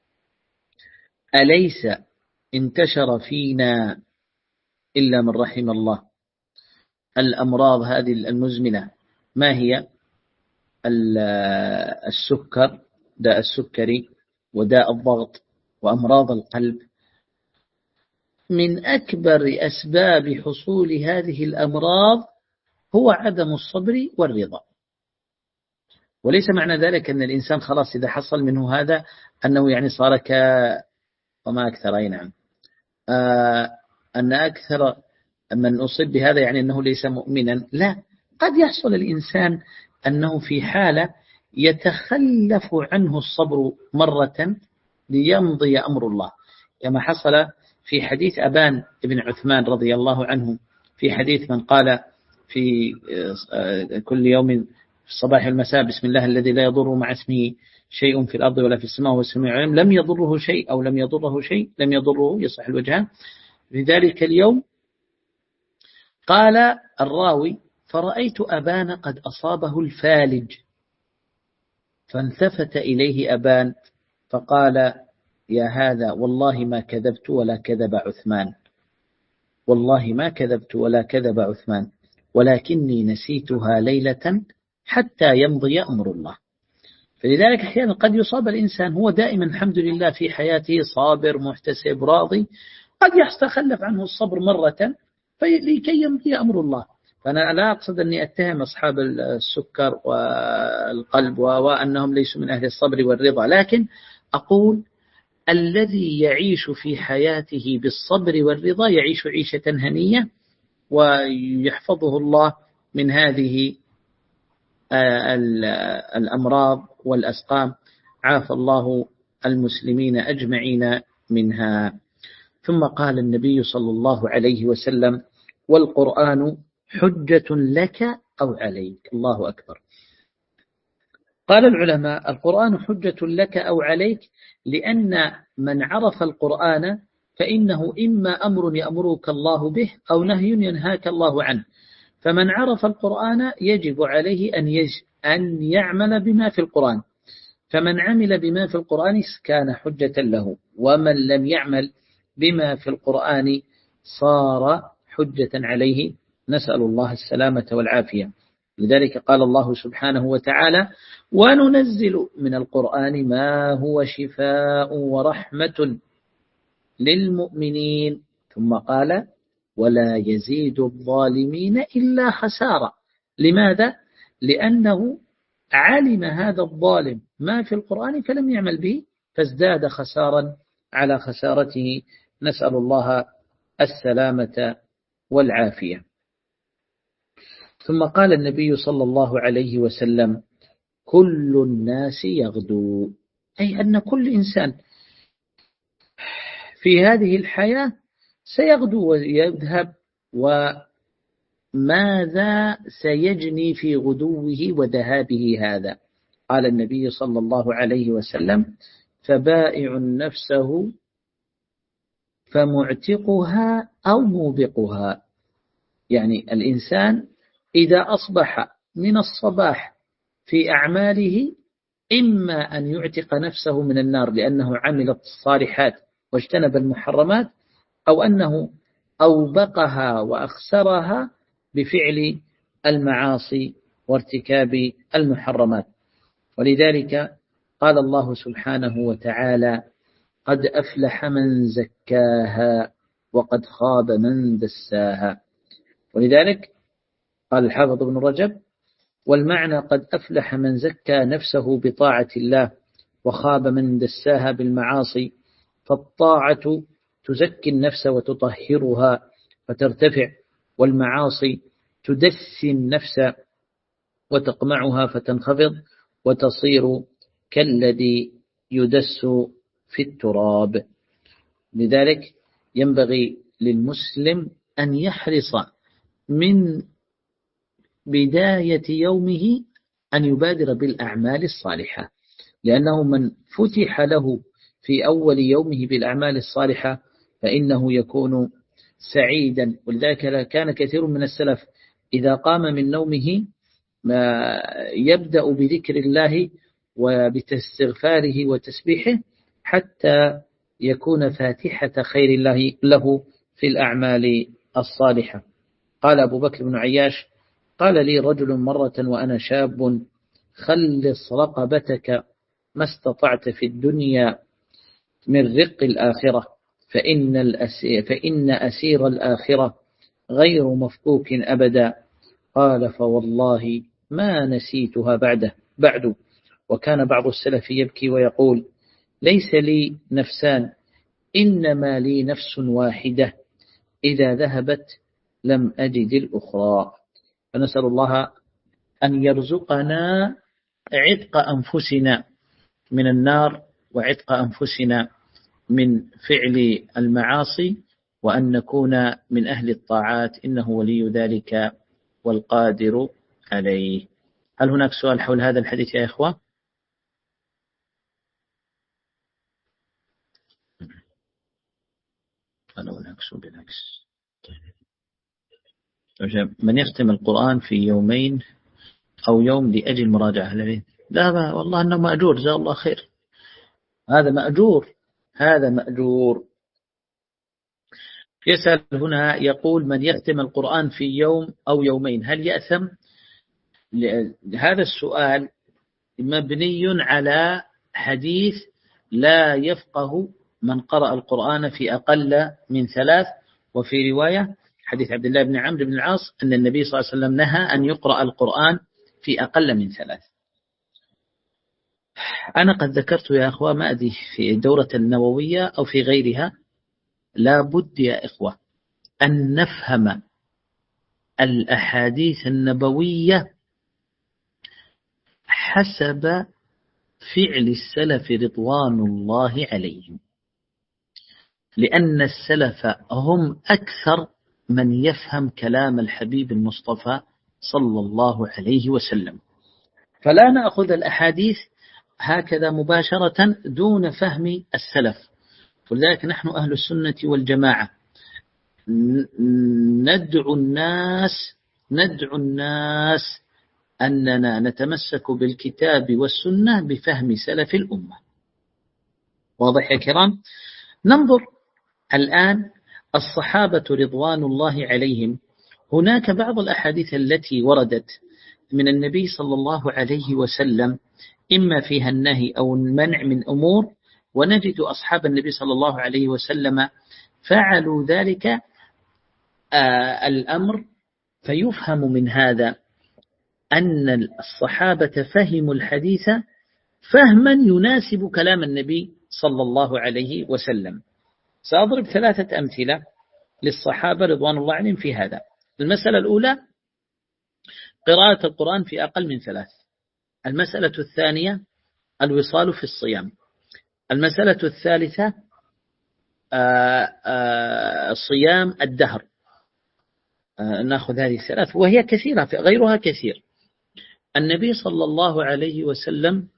أليس انتشر فينا إلا من رحم الله الأمراض هذه المزمنة؟ ما هي؟ السكر، داء السكري، وداء الضغط، وأمراض القلب. من أكبر أسباب حصول هذه الأمراض هو عدم الصبر والرضا. وليس معنى ذلك أن الإنسان خلاص إذا حصل منه هذا أنه يعني صار ك وما أكثر. أي نعم، آه أن أكثر من أصيب بهذا يعني أنه ليس مؤمنا. لا، قد يحصل الإنسان أنه في حالة يتخلف عنه الصبر مرة ليمضي أمر الله، كما حصل في حديث أبان بن عثمان رضي الله عنه، في حديث من قال في كل يوم في الصباح والمساء بسم الله الذي لا يضر مع اسمه شيء في الأرض ولا في السماء والسميع العليم، لم يضره شيء أو لم يضره شيء لم يضره يصح الوجهان. في ذلك اليوم قال الراوي: فرأيت أبان قد أصابه الفالج، فالتفت إليه أبان فقال: يا هذا والله ما كذبت ولا كذب عثمان، والله ما كذبت ولا كذب عثمان، ولكني نسيتها ليلة حتى يمضي أمر الله. فلذلك أحيانا قد يصاب الإنسان هو دائما الحمد لله في حياته صابر محتسب راضي، قد يتخلف عنه الصبر مرة لكي يمضي أمر الله. فأنا لا أقصد أني أتهم أصحاب السكر والقلب وأنهم ليسوا من أهل الصبر والرضا، لكن أقول الذي يعيش في حياته بالصبر والرضا يعيش عيشة هنية، ويحفظه الله من هذه الأمراض والأسقام، عافى الله المسلمين أجمعين منها. ثم قال النبي صلى الله عليه وسلم: والقرآن حجة لك أو عليك. الله أكبر. قال العلماء: القرآن حجة لك أو عليك، لأن من عرف القرآن فإنه إما أمر يأمرك الله به أو نهي ينهاك الله عنه. فمن عرف القرآن يجب عليه أن, يج... أن يعمل بما في القرآن، فمن عمل بما في القرآن كان حجة له، ومن لم يعمل بما في القرآن صار حجة عليه، نسأل الله السلامة والعافية. لذلك قال الله سبحانه وتعالى: وننزل من القرآن ما هو شفاء ورحمة للمؤمنين. ثم قال: ولا يزيد الظالمين إلا خسارة. لماذا؟ لأنه علم هذا الظالم ما في القرآن فلم يعمل به، فازداد خسارا على خسارته، نسأل الله السلامة والعافية. ثم قال النبي صلى الله عليه وسلم: كل الناس يغدو، أي أن كل إنسان في هذه الحياة سيغدو ويذهب، وماذا سيجني في غدوه وذهابه هذا؟ قال النبي صلى الله عليه وسلم: فبائع نفسه فمعتقها أو موبقها. يعني الإنسان إذا أصبح من الصباح في أعماله إما أن يعتق نفسه من النار لأنه عمل الصالحات واجتنب المحرمات، أو أنه أوبقها وأخسرها بفعل المعاصي وارتكاب المحرمات. ولذلك قال الله سبحانه وتعالى: قد أفلح من زكاها وقد خاب من دساها. ولذلك قال الحافظ ابن رجب: والمعنى قد أفلح من زكى نفسه بطاعة الله وخاب من دساها بالمعاصي. فالطاعة تزكي النفس وتطهرها فترتفع، والمعاصي تدسي النفس وتقمعها فتنخفض وتصير كالذي يدس في التراب. لذلك ينبغي للمسلم أن يحرص من بداية يومه أن يبادر بالأعمال الصالحة، لأنه من فتح له في أول يومه بالأعمال الصالحة فإنه يكون سعيدا. ولذلك كان كثير من السلف إذا قام من نومه ما يبدأ بذكر الله وباستغفاره وتسبيحه حتى يكون فاتحة خير الله له في الأعمال الصالحة. قال أبو بكر بن عياش: قال لي رجل مرة وأنا شاب: خلص رقبتك ما استطعت في الدنيا من رق الآخرة، فإن, الأسير فإن أسير الآخرة غير مفكوك أبدا. قال: فوالله ما نسيتها بعده بعد. وكان بعض السلف يبكي ويقول: ليس لي نفسان، إنما لي نفس واحدة، إذا ذهبت لم أجد الأخرى. فنسأل الله أن يرزقنا عتق أنفسنا من النار وعتق أنفسنا من فعل المعاصي، وأن نكون من أهل الطاعات، إنه ولي ذلك والقادر عليه. هل هناك سؤال حول هذا الحديث يا إخوة؟ أنا بالعكس بالعكس. من يختم القرآن في يومين أو يوم لأجل مراجعة له، لا والله أنه مأجور، جزاه الله خير، هذا مأجور، هذا مأجور. يسأل هنا يقول: من يختم القرآن في يوم أو يومين هل يأثم؟ هذا السؤال مبني على حديث لا يفقه من قرأ القرآن في أقل من ثلاث، وفي رواية حديث عبد الله بن عمرو بن العاص أن النبي صلى الله عليه وسلم نهى أن يقرأ القرآن في أقل من ثلاث. أنا قد ذكرت يا أخوة، ما أدري في الدورة النووية أو في غيرها، لا بد يا إخوة أن نفهم الأحاديث النبوية حسب فعل السلف رضوان الله عليهم، لأن السلف هم أكثر من يفهم كلام الحبيب المصطفى صلى الله عليه وسلم. فلا نأخذ الأحاديث هكذا مباشرة دون فهم السلف. ولذلك نحن أهل السنة والجماعة ندعو الناس ندعو الناس أننا نتمسك بالكتاب والسنة بفهم سلف الأمة. واضح يا كرام؟ ننظر الآن الصحابة رضوان الله عليهم. هناك بعض الأحاديث التي وردت من النبي صلى الله عليه وسلم إما فيها النهي أو المنع من أمور، ونجد أصحاب النبي صلى الله عليه وسلم فعلوا ذلك آه الأمر. فيفهم من هذا أن الصحابة فهموا الحديث فهما يناسب كلام النبي صلى الله عليه وسلم. سأضرب ثلاثة أمثلة للصحابة رضوان الله عليهم في هذا. المسألة الأولى قراءة القرآن في أقل من ثلاث. المسألة الثانية الوصال في الصيام. المسألة الثالثة آآ آآ صيام الدهر. نأخذ هذه الثلاث وهي كثيرة، غيرها كثير. النبي صلى الله عليه وسلم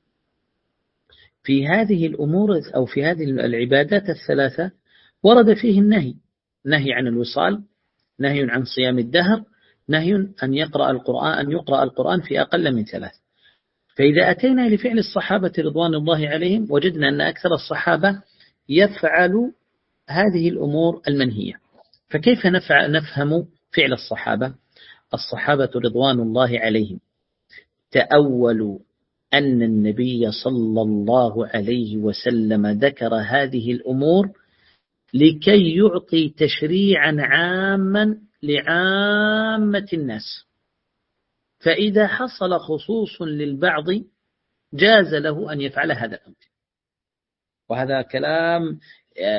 في هذه الأمور أو في هذه العبادات الثلاثة ورد فيه النهي، نهي عن الوصال، نهي عن صيام الدهر، نهي أن يقرأ القرآن أن يقرأ القرآن في أقل من ثلاث. فإذا أتينا لفعل الصحابة رضوان الله عليهم وجدنا أن أكثر الصحابة يفعل هذه الأمور المنهية. فكيف نفهم فعل الصحابة؟ الصحابة رضوان الله عليهم تأولوا أن النبي صلى الله عليه وسلم ذكر هذه الأمور لكي يعطي تشريعا عاما لعامة الناس، فإذا حصل خصوص للبعض جاز له أن يفعل هذا الأمر. وهذا كلام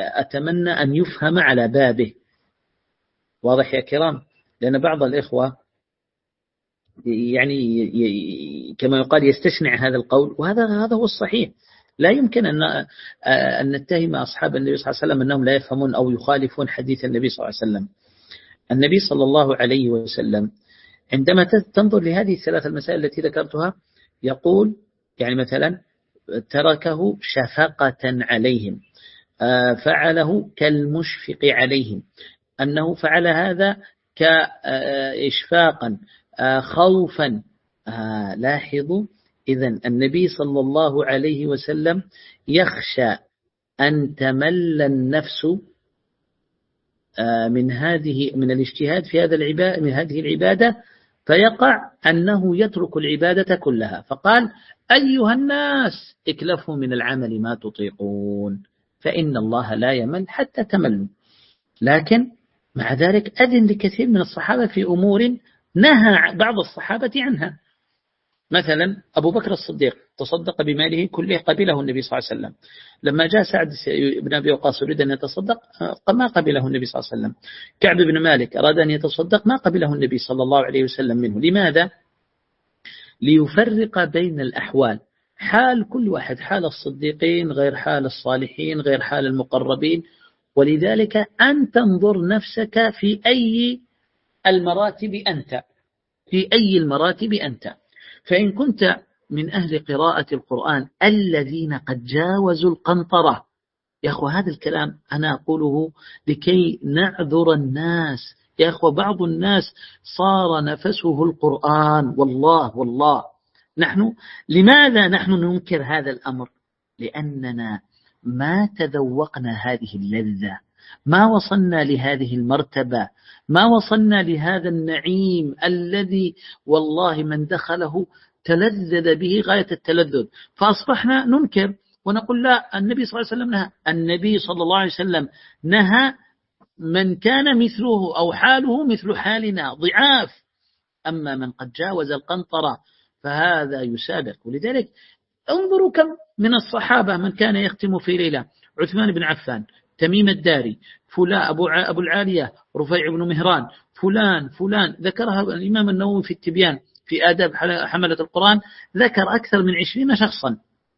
أتمنى أن يفهم على بابه. واضح يا كرام؟ لأن بعض الإخوة يعني كما يقال يستشنع هذا القول، وهذا هذا هو الصحيح. لا يمكن أن أن نتهم أصحاب النبي صلى الله عليه وسلم أنهم لا يفهمون أو يخالفون حديث النبي صلى الله عليه وسلم. النبي صلى الله عليه وسلم عندما تنظر لهذه الثلاث المسائل التي ذكرتها يقول يعني مثلا تركه شفقة عليهم، فعله كالمشفق عليهم، أنه فعل هذا كإشفاقا خوفا. لاحظوا إذن النبي صلى الله عليه وسلم يخشى أن تمل النفس من هذه من الاجتهاد في هذا العبادة من هذه العبادة، فيقع أنه يترك العبادة كلها، فقال أيها الناس اكلفوا من العمل ما تطيقون فإن الله لا يمل حتى تملوا. لكن مع ذلك أذن لكثير من الصحابة في أمور نهى بعض الصحابة عنها. مثلا أبو بكر الصديق تصدق بماله كله قبله النبي صلى الله عليه وسلم. لما جاء سعد بن أبي وقاص يريد أن يتصدق ما قبله النبي صلى الله عليه وسلم. كعب بن مالك أراد أن يتصدق ما قبله النبي صلى الله عليه وسلم منه. لماذا؟ ليفرق بين الأحوال، حال كل واحد، حال الصديقين غير حال الصالحين غير حال المقربين. ولذلك أن تنظر نفسك في أي المراتب أنت في أي المراتب أنت فإن كنت من أهل قراءة القرآن الذين قد جاوزوا القنطرة، يا أخوة هذا الكلام أنا أقوله لكي نعذر الناس. يا أخوة بعض الناس صار نفسه القرآن، والله والله نحن لماذا نحن ننكر هذا الأمر؟ لأننا ما تذوقنا هذه اللذة، ما وصلنا لهذه المرتبة، ما وصلنا لهذا النعيم الذي والله من دخله تلذذ به غاية التلذذ، فأصبحنا ننكر ونقول لا النبي صلى الله عليه وسلم نهى. النبي صلى الله عليه وسلم نهى من كان مثله أو حاله مثل حالنا ضعاف، أما من قد جاوز القنطرة فهذا يسابق. ولذلك انظروا كم من الصحابة من كان يختم في ليلة: عثمان بن عفان، تميم الداري، فلان أبو أبو العالية، رفيع بن مهران، فلان فلان ذكرها الإمام النووي في التبيان في آداب حملة القرآن، ذكر أكثر من عشرين شخصا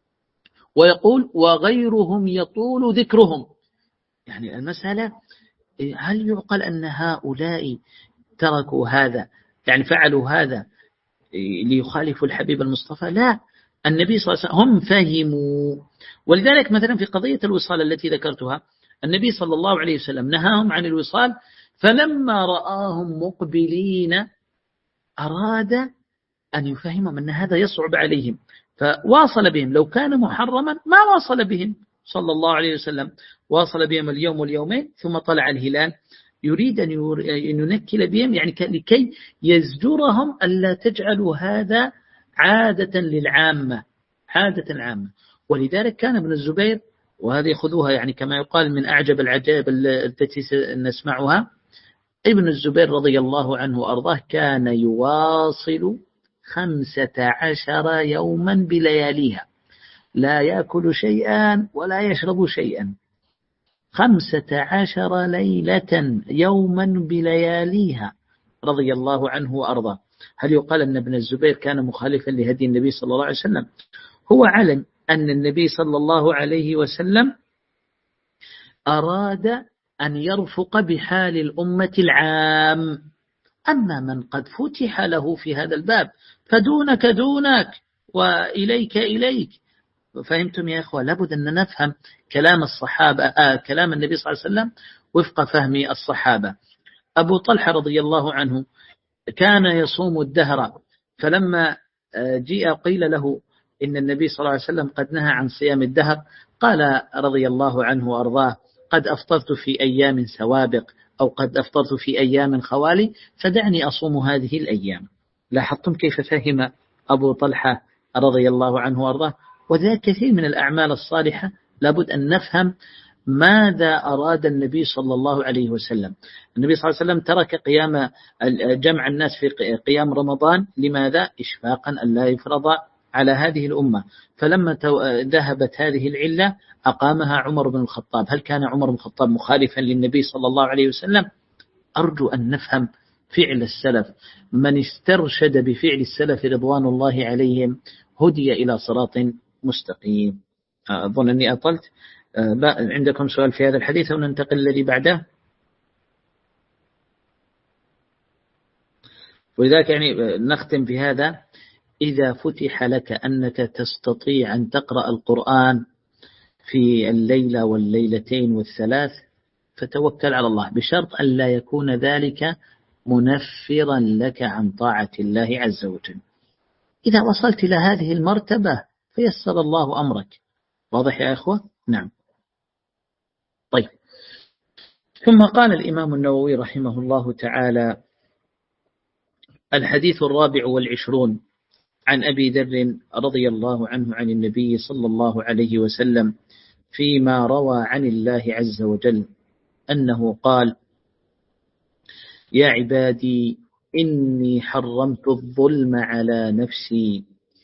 ويقول وغيرهم يطول ذكرهم. يعني المسألة هل يعقل أن هؤلاء تركوا هذا يعني فعلوا هذا ليخالفوا الحبيب المصطفى؟ لا، النبي صلى الله عليه وسلم هم فهموا. ولذلك مثلا في قضية الوصال التي ذكرتها النبي صلى الله عليه وسلم نهاهم عن الوصال، فلما رآهم مقبلين أراد أن يفهمهم أن هذا يصعب عليهم فواصل بهم. لو كان محرما ما واصل بهم صلى الله عليه وسلم، واصل بهم اليوم واليومين ثم طلع الهلال، يريد أن ينكل بهم يعني لكي يزجرهم ألا تجعلوا هذا عادة للعامة عادة العامة. ولذلك كان ابن الزبير، وهذه خذوها يعني كما يقال من أعجب العجائب التي نسمعها، ابن الزبير رضي الله عنه وأرضاه كان يواصل خمسة عشر يوما بلياليها، لا يأكل شيئا ولا يشرب شيئا، خمسة عشر ليلة يوما بلياليها رضي الله عنه وأرضاه. هل يقال أن ابن الزبير كان مخالفا لهدي النبي صلى الله عليه وسلم؟ هو علم أن النبي صلى الله عليه وسلم أراد أن يرفق بحال الأمة العام، أما من قد فتح له في هذا الباب فدونك دونك وإليك إليك. فهمتم يا إخوة؟ لابد أن نفهم كلام الصحابة آه كلام النبي صلى الله عليه وسلم وفق فهم الصحابة. أبو طلحة رضي الله عنه كان يصوم الدهر، فلما جاء قيل له إن النبي صلى الله عليه وسلم قد نهى عن صيام الدهر قال رضي الله عنه وأرضاه قد أفطرت في أيام سوابق أو قد أفطرت في أيام خوالي فدعني أصوم هذه الأيام. لاحظتم كيف فهم أبو طلحة رضي الله عنه وأرضاه؟ وذلك كثير من الأعمال الصالحة لابد أن نفهم ماذا أراد النبي صلى الله عليه وسلم. النبي صلى الله عليه وسلم ترك قيام جمع الناس في قيام رمضان، لماذا؟ إشفاقا أن لا يفرض على هذه الأمة. فلما ذهبت هذه العلة أقامها عمر بن الخطاب. هل كان عمر بن الخطاب مخالفا للنبي صلى الله عليه وسلم؟ أرجو أن نفهم فعل السلف، من استرشد بفعل السلف رضوان الله عليهم هدي إلى صراط مستقيم. أظن أني أطلت. عندكم سؤال في هذا الحديث أو ننتقل الذي بعده؟ ولذلك يعني نختم في هذا: إذا فتح لك أنك تستطيع أن تقرأ القرآن في الليلة والليلتين والثلاث فتوكل على الله، بشرط أن لا يكون ذلك منفرا لك عن طاعة الله عز وجل. إذا وصلت إلى هذه المرتبة فيسر الله أمرك. واضح يا أخوة؟ نعم. طيب، ثم قال الإمام النووي رحمه الله تعالى: الحديث الرابع والعشرون عن أبي ذر رضي الله عنه عن النبي صلى الله عليه وسلم فيما روى عن الله عز وجل أنه قال: يا عبادي إني حرمت الظلم على نفسي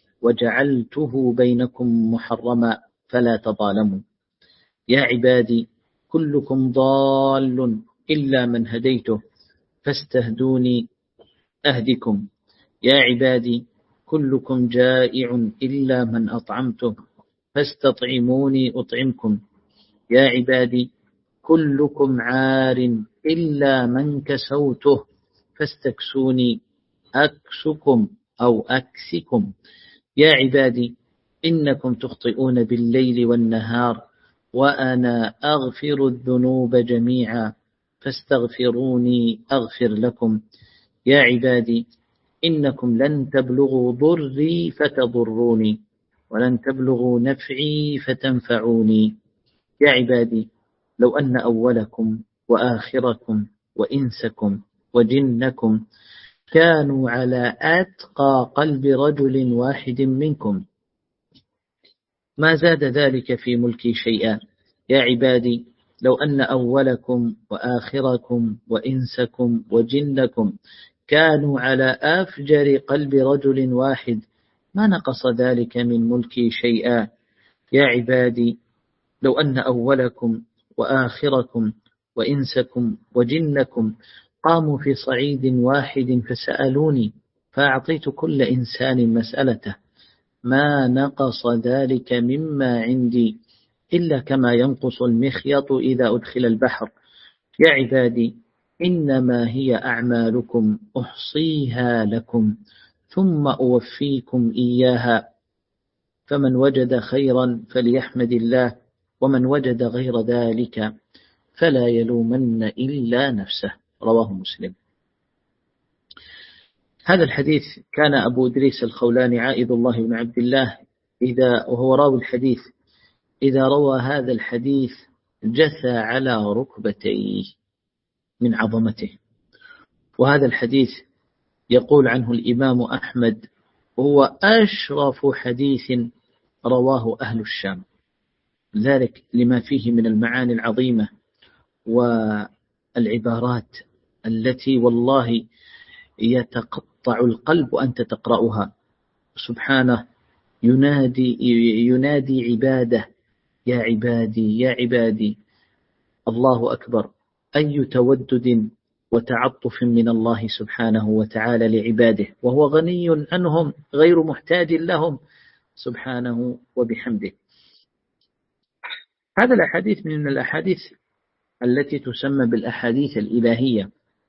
وجعلته بينكم محرما فلا تظالموا. يا عبادي كلكم ضال إلا من هديته فاستهدوني أهدكم. يا عبادي كلكم جائع إلا من أطعمته فاستطعموني أطعمكم. يا عبادي كلكم عار إلا من كسوته فاستكسوني أكسكم أو أكسكم. يا عبادي إنكم تخطئون بالليل والنهار وأنا أغفر الذنوب جميعا فاستغفروني أغفر لكم. يا عبادي إنكم لن تبلغوا ضري فتضروني ولن تبلغوا نفعي فتنفعوني. يا عبادي لو أن أولكم وآخركم وإنسكم وجنكم كانوا على أتقى قلب رجل واحد منكم ما زاد ذلك في ملكي شيئا. يا عبادي لو أن أولكم وآخركم وإنسكم وجنكم كانوا على أفجر قلب رجل واحد ما نقص ذلك من ملكي شيئا. يا عبادي لو أن أولكم وآخركم وإنسكم وجنكم قاموا في صعيد واحد فسألوني فأعطيت كل إنسان مسألته ما نقص ذلك مما عندي إلا كما ينقص المخيط إذا أدخل البحر. يا عبادي إنما هي أعمالكم أحصيها لكم ثم أوفيكم إياها فمن وجد خيرا فليحمد الله ومن وجد غير ذلك فلا يلومن إلا نفسه. رواه مسلم. هذا الحديث كان أبو إدريس الخولاني عائذ الله بن عبد الله إذا وهو راوي الحديث إذا روى هذا الحديث جثى على ركبتيه من عظمته. وهذا الحديث يقول عنه الإمام أحمد هو أشرف حديث رواه أهل الشام، ذلك لما فيه من المعاني العظيمة والعبارات التي والله يتقطع القلب أنت تقرأها. سبحانه ينادي ينادي عباده يا عبادي يا عبادي. الله أكبر، أي تودد وتعطف من الله سبحانه وتعالى لعباده وهو غني عنهم غير محتاج لهم سبحانه وبحمده. هذا الأحاديث من الأحاديث التي تسمى بالأحاديث الإلهية،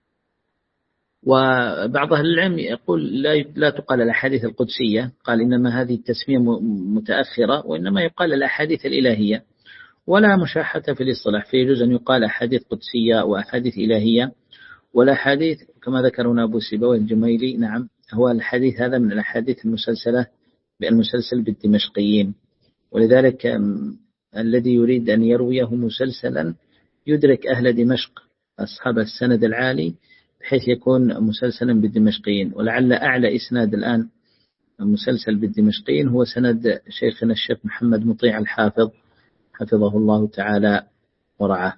وبعض أهل العلم يقول لا لا تقال الأحاديث القدسية، قال إنما هذه التسمية متأخرة وإنما يقال الأحاديث الإلهية، ولا مشاحة في الاصطلاح، فيجوز أن يقال أحاديث قدسية وأحاديث إلهية. والأحاديث كما ذكرنا أبو سيبويه الجميلي نعم هو الحديث هذا من الأحاديث المسلسلة بالمسلسل بالدمشقيين، ولذلك الذي يريد أن يرويه مسلسلا يدرك أهل دمشق أصحاب السند العالي بحيث يكون مسلسلا بالدمشقيين. ولعل أعلى إسناد الآن مسلسل بالدمشقيين هو سند شيخنا الشيخ محمد مطيع الحافظ حفظه الله تعالى ورعاه.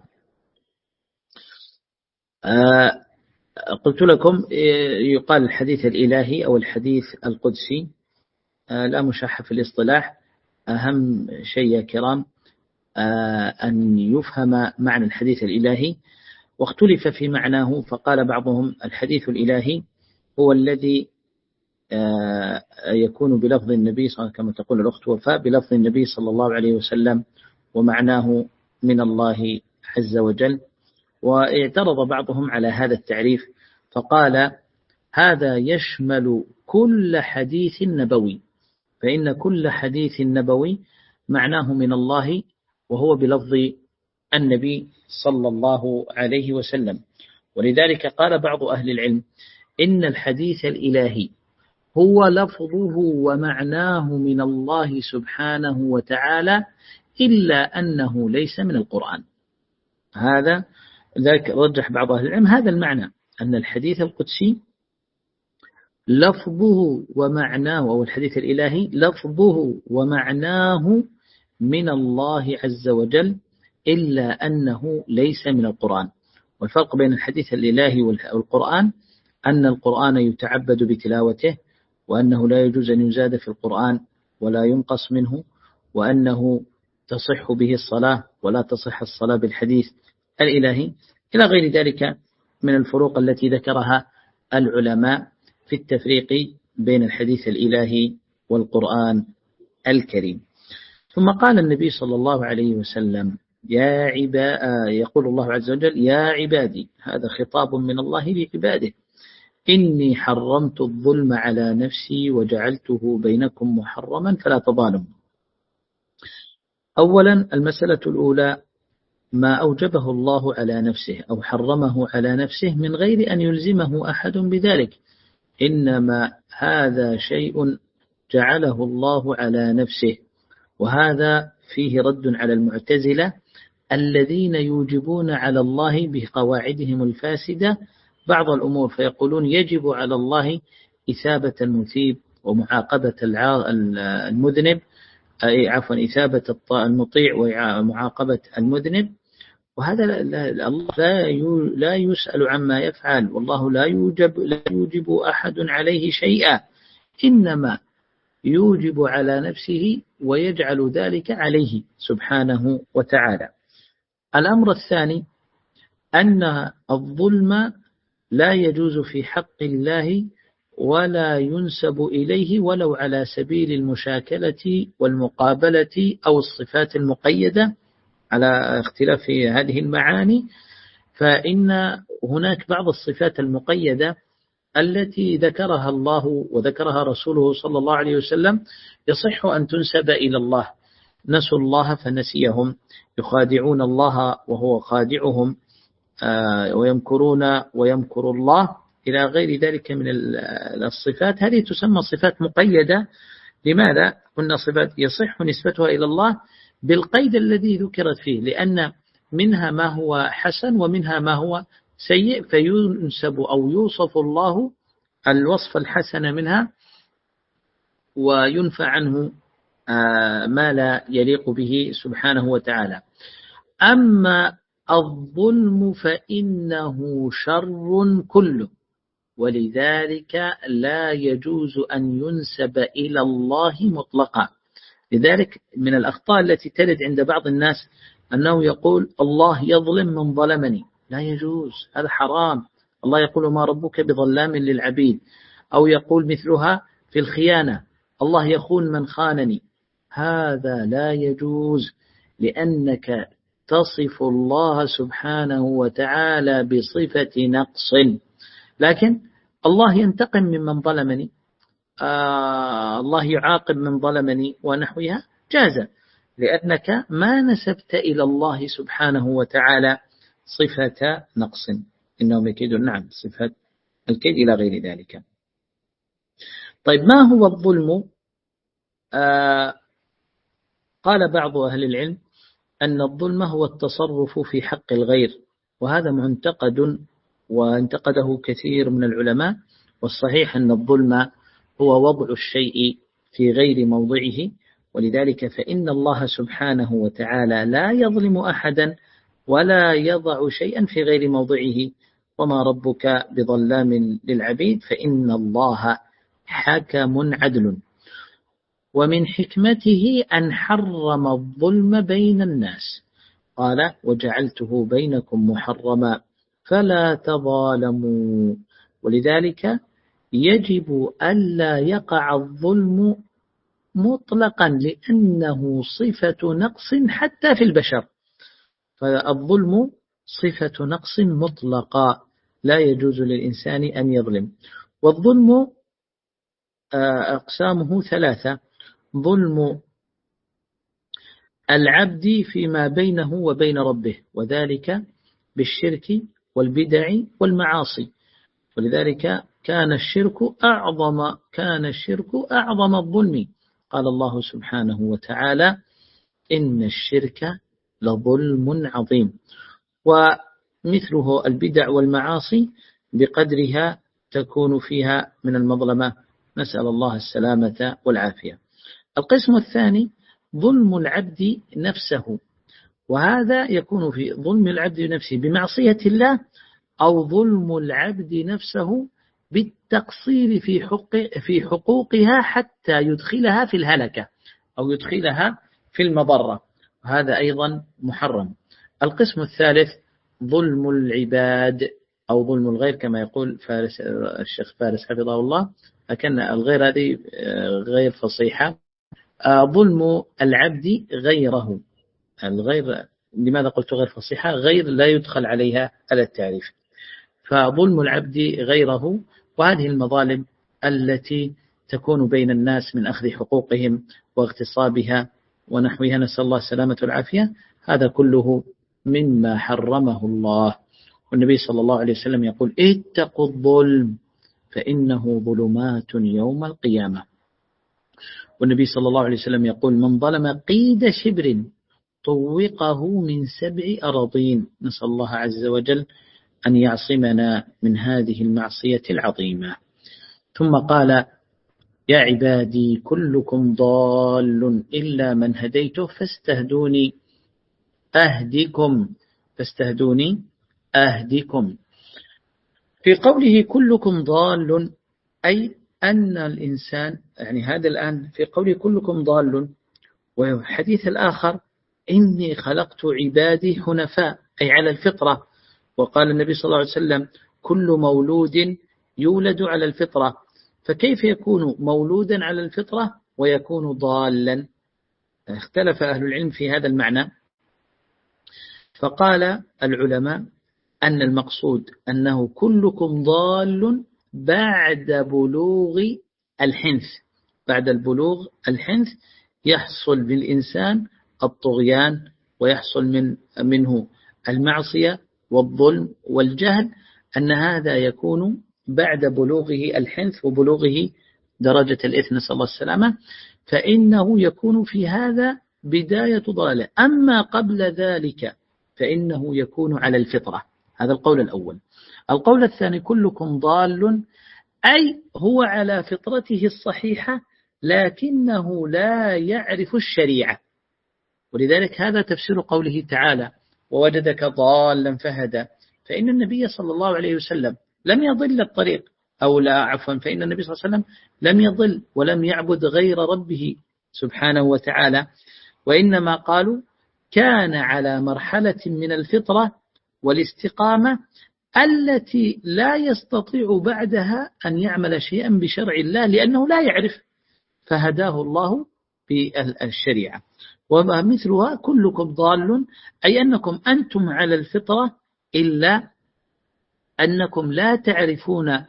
آه قلت لكم يقال الحديث الإلهي أو الحديث القدسي، آه لا مشاحة في الاصطلاح. أهم شيء يا كرام آه أن يفهم معنى الحديث الإلهي. واختلف في معناه، فقال بعضهم الحديث الإلهي هو الذي يكون بلفظ النبي صلى الله عليه وسلم كما تقول الأخت وفاء، بلفظ النبي صلى الله عليه وسلم ومعناه من الله عز وجل. واعترض بعضهم على هذا التعريف فقال هذا يشمل كل حديث نبوي، فإن كل حديث نبوي معناه من الله وهو بلفظ النبي صلى الله عليه وسلم. ولذلك قال بعض أهل العلم إن الحديث الإلهي هو لفظه ومعناه من الله سبحانه وتعالى إلا أنه ليس من القرآن. هذا ذاك رجح بعض أهل العلم هذا المعنى، أن الحديث القدسي لفظه ومعناه، أو الحديث الإلهي لفظه ومعناه من الله عز وجل إلا أنه ليس من القرآن. والفرق بين الحديث الإلهي والقرآن أن القرآن يتعبد بتلاوته، وأنه لا يجوز أن يزاد في القرآن ولا ينقص منه، وأنه تصح به الصلاة ولا تصح الصلاة بالحديث الإلهي، إلى غير ذلك من الفروق التي ذكرها العلماء في التفريق بين الحديث الإلهي والقرآن الكريم. ثم قال النبي صلى الله عليه وسلم يا عبا يقول الله عز وجل يا عبادي، هذا خطاب من الله لعباده، إني حرمت الظلم على نفسي وجعلته بينكم محرما فلا تظالموا. أولا المسألة الأولى ما أوجبه الله على نفسه أو حرمه على نفسه من غير أن يلزمه أحد بذلك، إنما هذا شيء جعله الله على نفسه. وهذا فيه رد على المعتزلة الذين يوجبون على الله بقواعدهم الفاسدة بعض الأمور، فيقولون يجب على الله إثابة المثيب ومعاقبة المذنب، أي عفوا إثابة المطيع ومعاقبة المذنب. وهذا الله لا يسأل عما يفعل، والله لا يوجب, لا يوجب أحد عليه شيئا، إنما يوجب على نفسه ويجعل ذلك عليه سبحانه وتعالى. الأمر الثاني أن الظلم لا يجوز في حق الله ولا ينسب إليه ولو على سبيل المشاكلة والمقابلة أو الصفات المقيدة على اختلاف هذه المعاني. فإن هناك بعض الصفات المقيدة التي ذكرها الله وذكرها رسوله صلى الله عليه وسلم يصح أن تنسب إلى الله، نسوا الله فنسيهم، يخادعون الله وهو خادعهم، ويمكرون ويمكر الله، إلى غير ذلك من الصفات. هذه تسمى صفات مقيدة. لماذا؟ قلنا صفات يصح نسبتها إلى الله بالقيد الذي ذكرت فيه، لأن منها ما هو حسن ومنها ما هو سيء، فينسب أو يوصف الله الوصف الحسن منها وينفى عنه ما لا يليق به سبحانه وتعالى. أما الظلم فإنه شر كله، ولذلك لا يجوز أن ينسب إلى الله مطلقا. لذلك من الأخطاء التي ترد عند بعض الناس أنه يقول الله يظلم من ظلمني، لا يجوز، هذا حرام. الله يقول ما ربك بظلام للعبيد، أو يقول مثلها في الخيانة الله يخون من خانني، هذا لا يجوز، لأنك تصف الله سبحانه وتعالى بصفة نقص. لكن الله ينتقم ممن ظلمني، آه الله يعاقب من ظلمني ونحوها، جاز، لأنك ما نسبت إلى الله سبحانه وتعالى صفة نقص، إنهم يكيدون، نعم، صفة الكيد إلى غير ذلك. طيب ما هو الظلم؟ آه قال بعض أهل العلم أن الظلم هو التصرف في حق الغير، وهذا معتقد وانتقده كثير من العلماء، والصحيح أن الظلم هو وضع الشيء في غير موضعه، ولذلك فإن الله سبحانه وتعالى لا يظلم أحدا ولا يضع شيئا في غير موضعه، وما ربك بظلام للعبيد، فإن الله حكم عدل. ومن حكمته أن حرم الظلم بين الناس، قال وجعلته بينكم محرما فلا تظالموا. ولذلك يجب ألا يقع الظلم مطلقا، لأنه صفة نقص حتى في البشر، فالظلم صفة نقص مطلقة، لا يجوز للإنسان أن يظلم. والظلم أقسامه ثلاثة: ظلم العبد فيما بينه وبين ربه، وذلك بالشرك والبدع والمعاصي. ولذلك كان الشرك أعظم كان الشرك أعظم الظلم. قال الله سبحانه وتعالى: إن الشرك لظلم عظيم. ومثله البدع والمعاصي بقدرها تكون فيها من المظلمة، نسأل الله السلامة والعافية. القسم الثاني ظلم العبد نفسه، وهذا يكون في ظلم العبد نفسه بمعصية الله، أو ظلم العبد نفسه بالتقصير في حقوق في حقوقها حتى يدخلها في الهلكة أو يدخلها في المضرة، وهذا أيضا محرم. القسم الثالث ظلم العباد أو ظلم الغير، كما يقول فارس الشيخ فارس حفظه الله، لكن الغير هذه غير فصيحة. ظلم العبد غيره، الغير لماذا قلت غير فصيحة؟ غير لا يدخل عليها على التعريف، فظلم العبد غيره. وهذه المظالم التي تكون بين الناس من أخذ حقوقهم واغتصابها ونحوها، نسأل الله السلامة والعافية، هذا كله مما حرمه الله. والنبي صلى الله عليه وسلم يقول: اتقوا الظلم فإنه ظلمات يوم القيامة. والنبي صلى الله عليه وسلم يقول: من ظلم قيد شبر طوقه من سبع أراضين. نسأل الله عز وجل أن يعصمنا من هذه المعصية العظيمة. ثم قال: يا عبادي كلكم ضال إلا من هديته فاستهدوني أهدكم فاستهدوني أهدكم. في قوله كلكم ضال، أي أن الإنسان، يعني هذا الآن في قوله كلكم ضال، وحديث الآخر: إني خلقت عبادي حنفاء، أي على الفطرة. وقال النبي صلى الله عليه وسلم: كل مولود يولد على الفطرة. فكيف يكون مولودا على الفطرة ويكون ضالا؟ اختلف أهل العلم في هذا المعنى، فقال العلماء أن المقصود أنه كلكم ضال بعد بلوغ الحنث. بعد البلوغ الحنث يحصل بالإنسان الطغيان، ويحصل من منه المعصية والظلم والجهل، أن هذا يكون بعد بلوغه الحنث وبلوغه درجة الإثم، نسأل الله السلامة، فإنه يكون في هذا بداية ضلالة. أما قبل ذلك فإنه يكون على الفطرة. هذا القول الأول. القول الثاني: كلكم ضال، أي هو على فطرته الصحيحة لكنه لا يعرف الشريعة. ولذلك هذا تفسير قوله تعالى: ووجدك ضالا فهدى. فإن النبي صلى الله عليه وسلم لم يضل الطريق، أو لا عفوا فإن النبي صلى الله عليه وسلم لم يضل ولم يعبد غير ربه سبحانه وتعالى، وإنما قالوا كان على مرحلة من الفطرة والاستقامة التي لا يستطيع بعدها أن يعمل شيئا بشرع الله لأنه لا يعرف، فهداه الله بالشريعة. ومثلها كلكم ضال، أي أنكم أنتم على الفطرة إلا أنكم لا تعرفون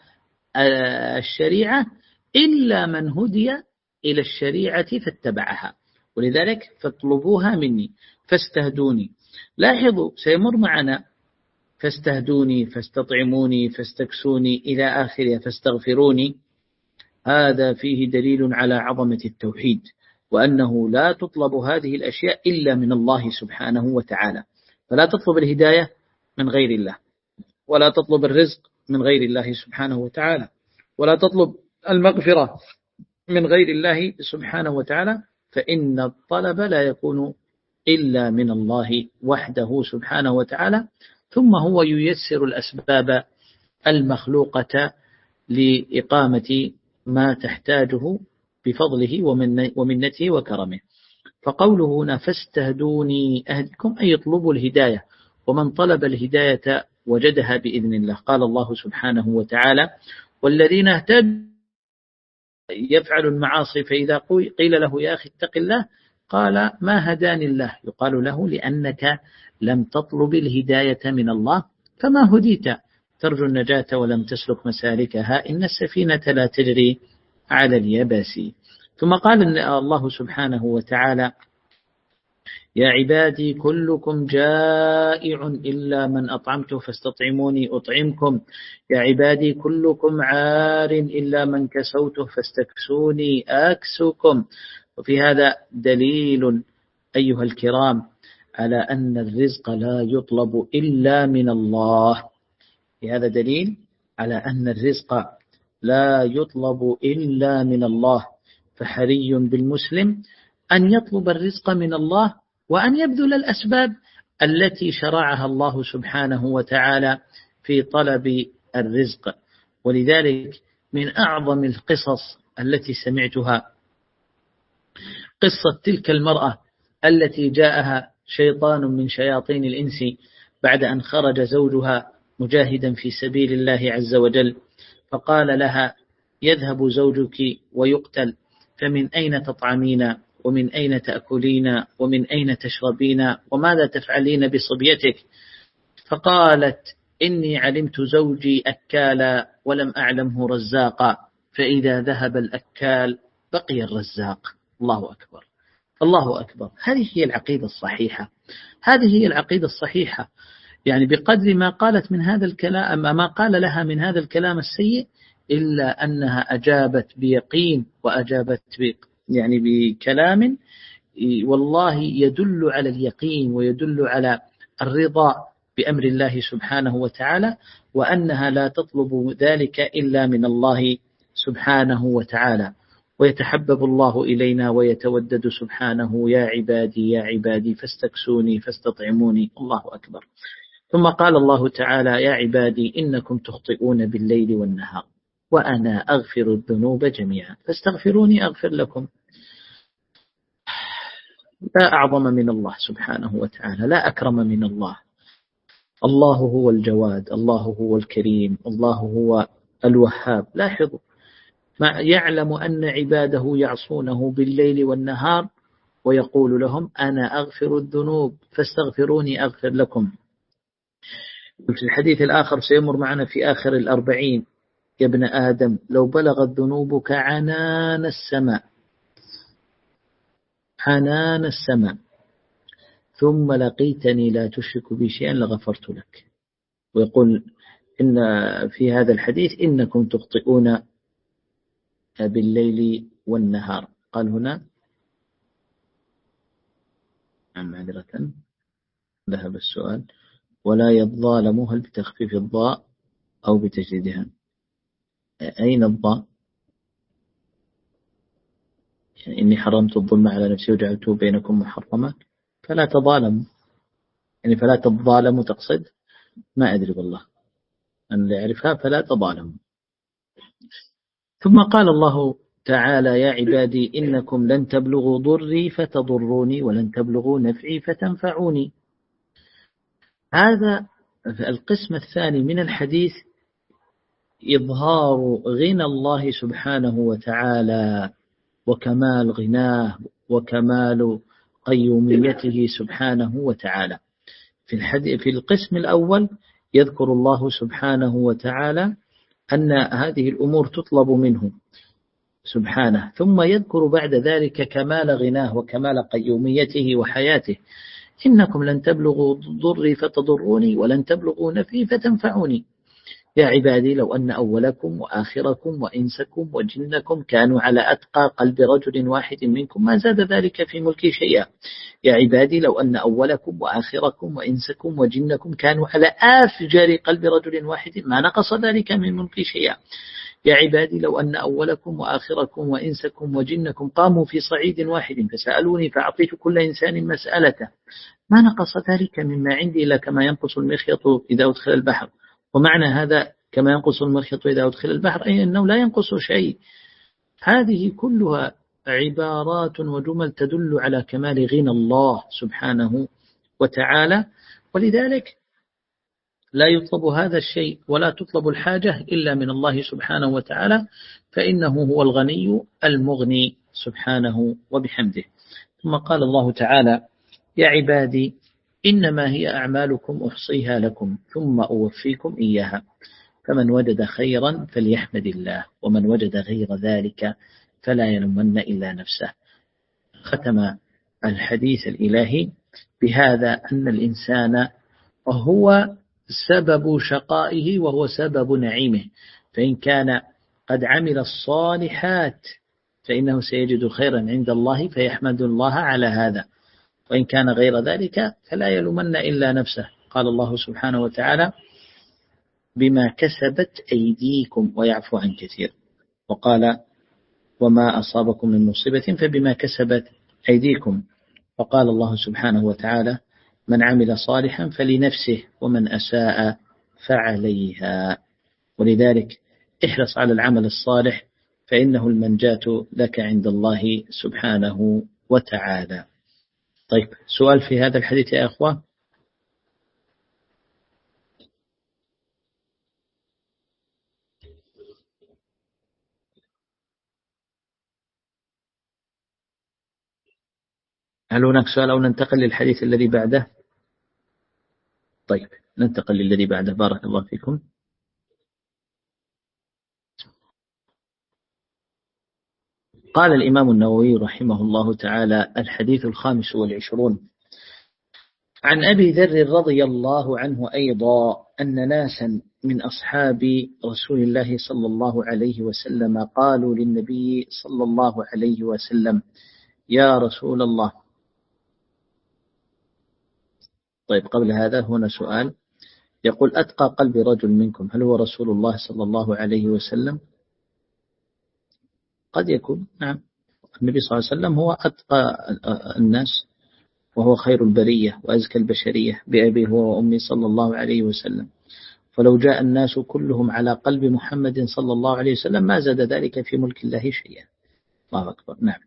الشريعة إلا من هدي إلى الشريعة فاتبعها. ولذلك فاطلبوها مني فاستهدوني. لاحظوا سيمر معنا فاستهدوني فاستطعموني فاستكسوني إلى آخره فاستغفروني. هذا فيه دليل على عظمة التوحيد، وأنه لا تطلب هذه الأشياء إلا من الله سبحانه وتعالى. فلا تطلب الهداية من غير الله، ولا تطلب الرزق من غير الله سبحانه وتعالى، ولا تطلب المغفرة من غير الله سبحانه وتعالى، فإن الطلب لا يكون إلا من الله وحده سبحانه وتعالى. ثم هو ييسر الأسباب المخلوقة لإقامة ما تحتاجه بفضله ومنته وكرمه. فقوله هنا فاستهدوني أهدكم، أي يطلبوا الهداية، ومن طلب الهداية وجدها بإذن الله. قال الله سبحانه وتعالى: والذين اهتدوا يفعل المعاصي فإذا قيل له يا أخي اتق الله قال ما هداني الله، يقال له لأنك لم تطلب الهداية من الله فما هديت، ترجو النجاة ولم تسلك مسالكها، إن السفينة لا تجري على اليبس. ثم قال الله سبحانه وتعالى: يا عبادي كلكم جائع إلا من أطعمته فاستطعموني أطعمكم، يا عبادي كلكم عار إلا من كسوته فاستكسوني أكسوكم. وفي هذا دليل أيها الكرام على أن الرزق لا يطلب إلا من الله، في هذا دليل على أن الرزق لا يطلب إلا من الله، فحري بالمسلم أن يطلب الرزق من الله وأن يبذل الأسباب التي شرعها الله سبحانه وتعالى في طلب الرزق. ولذلك من أعظم القصص التي سمعتها قصة تلك المرأة التي جاءها شيطان من شياطين الإنس بعد أن خرج زوجها مجاهدا في سبيل الله عز وجل، فقال لها: يذهب زوجك ويقتل، فمن أين تطعمين ومن أين تأكلين ومن أين تشربين وماذا تفعلين بصبيتك؟ فقالت: إني علمت زوجي أكالا ولم أعلمه رزاقا، فإذا ذهب الأكال بقي الرزاق. الله أكبر، الله أكبر. هذه هي العقيدة الصحيحة، هذه هي العقيدة الصحيحة. يعني بقدر ما قالت من هذا الكلام، ما قال لها من هذا الكلام السيء، إلا أنها أجابت بيقين وأجابت يعني بكلام والله يدل على اليقين ويدل على الرضا بأمر الله سبحانه وتعالى، وأنها لا تطلب ذلك إلا من الله سبحانه وتعالى. ويتحبب الله إلينا ويتودد سبحانه: يا عبادي يا عبادي فاستكسوني فاستطعموني. الله أكبر. ثم قال الله تعالى: يا عبادي إنكم تخطئون بالليل والنهار وأنا أغفر الذنوب جميعا فاستغفروني أغفر لكم. لا أعظم من الله سبحانه وتعالى، لا أكرم من الله. الله هو الجواد، الله هو الكريم، الله هو الوهاب. لاحظوا، ما يعلم أن عباده يعصونه بالليل والنهار ويقول لهم: أنا أغفر الذنوب فاستغفروني أغفر لكم. في الحديث الآخر سيمر معنا في آخر الأربعين: يا ابن آدم لو بلغت ذنوبك عنان السماء عنان السماء ثم لقيتني لا تشرك بي شيئا لغفرت لك. ويقول إن في هذا الحديث: إنكم تخطئون بالليل والنهار. قال هنا معذرة ذهب السؤال: ولا يظالم، هل بتخفيف الضاء أو بتجديدها؟ أين الضاء؟ يعني إني حرمت الظلم على نفسي وجعلته بينكم محرما فلا تظالموا، يعني فلا تظالموا تقصد؟ ما أدري والله، أن لا يعرفها. فلا تظالموا. ثم قال الله تعالى: يا عبادي إنكم لن تبلغوا ضري فتضروني ولن تبلغوا نفعي فتنفعوني. هذا القسم الثاني من الحديث إظهار غنى الله سبحانه وتعالى وكمال غناه وكمال قيوميته سبحانه وتعالى. في الحديث في القسم الأول يذكر الله سبحانه وتعالى أن هذه الأمور تطلب منه سبحانه، ثم يذكر بعد ذلك كمال غناه وكمال قيوميته وحياته: إنكم لن تبلغوا ضري فتضروني ولن تبلغوا نفعي فتنفعوني. يا عبادي لو أن أولكم وآخركم وإنسكم وجنكم كانوا على أتقى قلب رجل واحد منكم ما زاد ذلك في ملكي شيئا. يا عبادي لو أن أولكم وآخركم وإنسكم وجنكم كانوا على أفجر قلب رجل واحد ما نقص ذلك من ملكي شيئا. يا عبادي لو أن أولكم وآخركم وإنسكم وجنكم قاموا في صعيد واحد فسألوني فأعطيت كل إنسان مسألته ما نقص ذلك مما عندي إلا كما ينقص المخيط إذا أدخل البحر. ومعنى هذا كما ينقص المخيط إذا أدخل البحر أي أنه لا ينقص شيء. هذه كلها عبارات وجمل تدل على كمال غنى الله سبحانه وتعالى. ولذلك لا يطلب هذا الشيء ولا تطلب الحاجة إلا من الله سبحانه وتعالى، فإنه هو الغني المغني سبحانه وبحمده. ثم قال الله تعالى: يا عبادي إنما هي أعمالكم أحصيها لكم ثم أوفيكم إياها، فمن وجد خيرا فليحمد الله، ومن وجد غير ذلك فلا يلومن إلا نفسه. ختم الحديث الإلهي بهذا أن الإنسان هو سبب شقائه وهو سبب نعيمه، فإن كان قد عمل الصالحات فإنه سيجد خيرا عند الله فيحمد الله على هذا، وإن كان غير ذلك فلا يلومن إلا نفسه. قال الله سبحانه وتعالى: بما كسبت أيديكم ويعفو عن كثير، وقال: وما أصابكم من مصيبة فبما كسبت أيديكم، وقال الله سبحانه وتعالى: من عمل صالحا فلنفسه ومن أساء فعليها. ولذلك احرص على العمل الصالح فإنه المنجاة لك عند الله سبحانه وتعالى. طيب، سؤال في هذا الحديث يا أخوة؟ هل هناك سؤال أو ننتقل للحديث الذي بعده؟ طيب، ننتقل للذي بعده. بارك الله فيكم. قال الإمام النووي رحمه الله تعالى: الحديث الخامس والعشرون عن أبي ذر رضي الله عنه أيضا أن ناسا من أصحاب رسول الله صلى الله عليه وسلم قالوا للنبي صلى الله عليه وسلم: يا رسول الله. طيب، قبل هذا هنا سؤال يقول: أتقى قلب رجل منكم هل هو رسول الله صلى الله عليه وسلم؟ قد يكون، نعم، النبي صلى الله عليه وسلم هو أتقى الناس وهو خير البرية وأزكى البشرية بأبي هو وأمي صلى الله عليه وسلم، فلو جاء الناس كلهم على قلب محمد صلى الله عليه وسلم ما زاد ذلك في ملك الله شيئا. الله أكبر. نعم.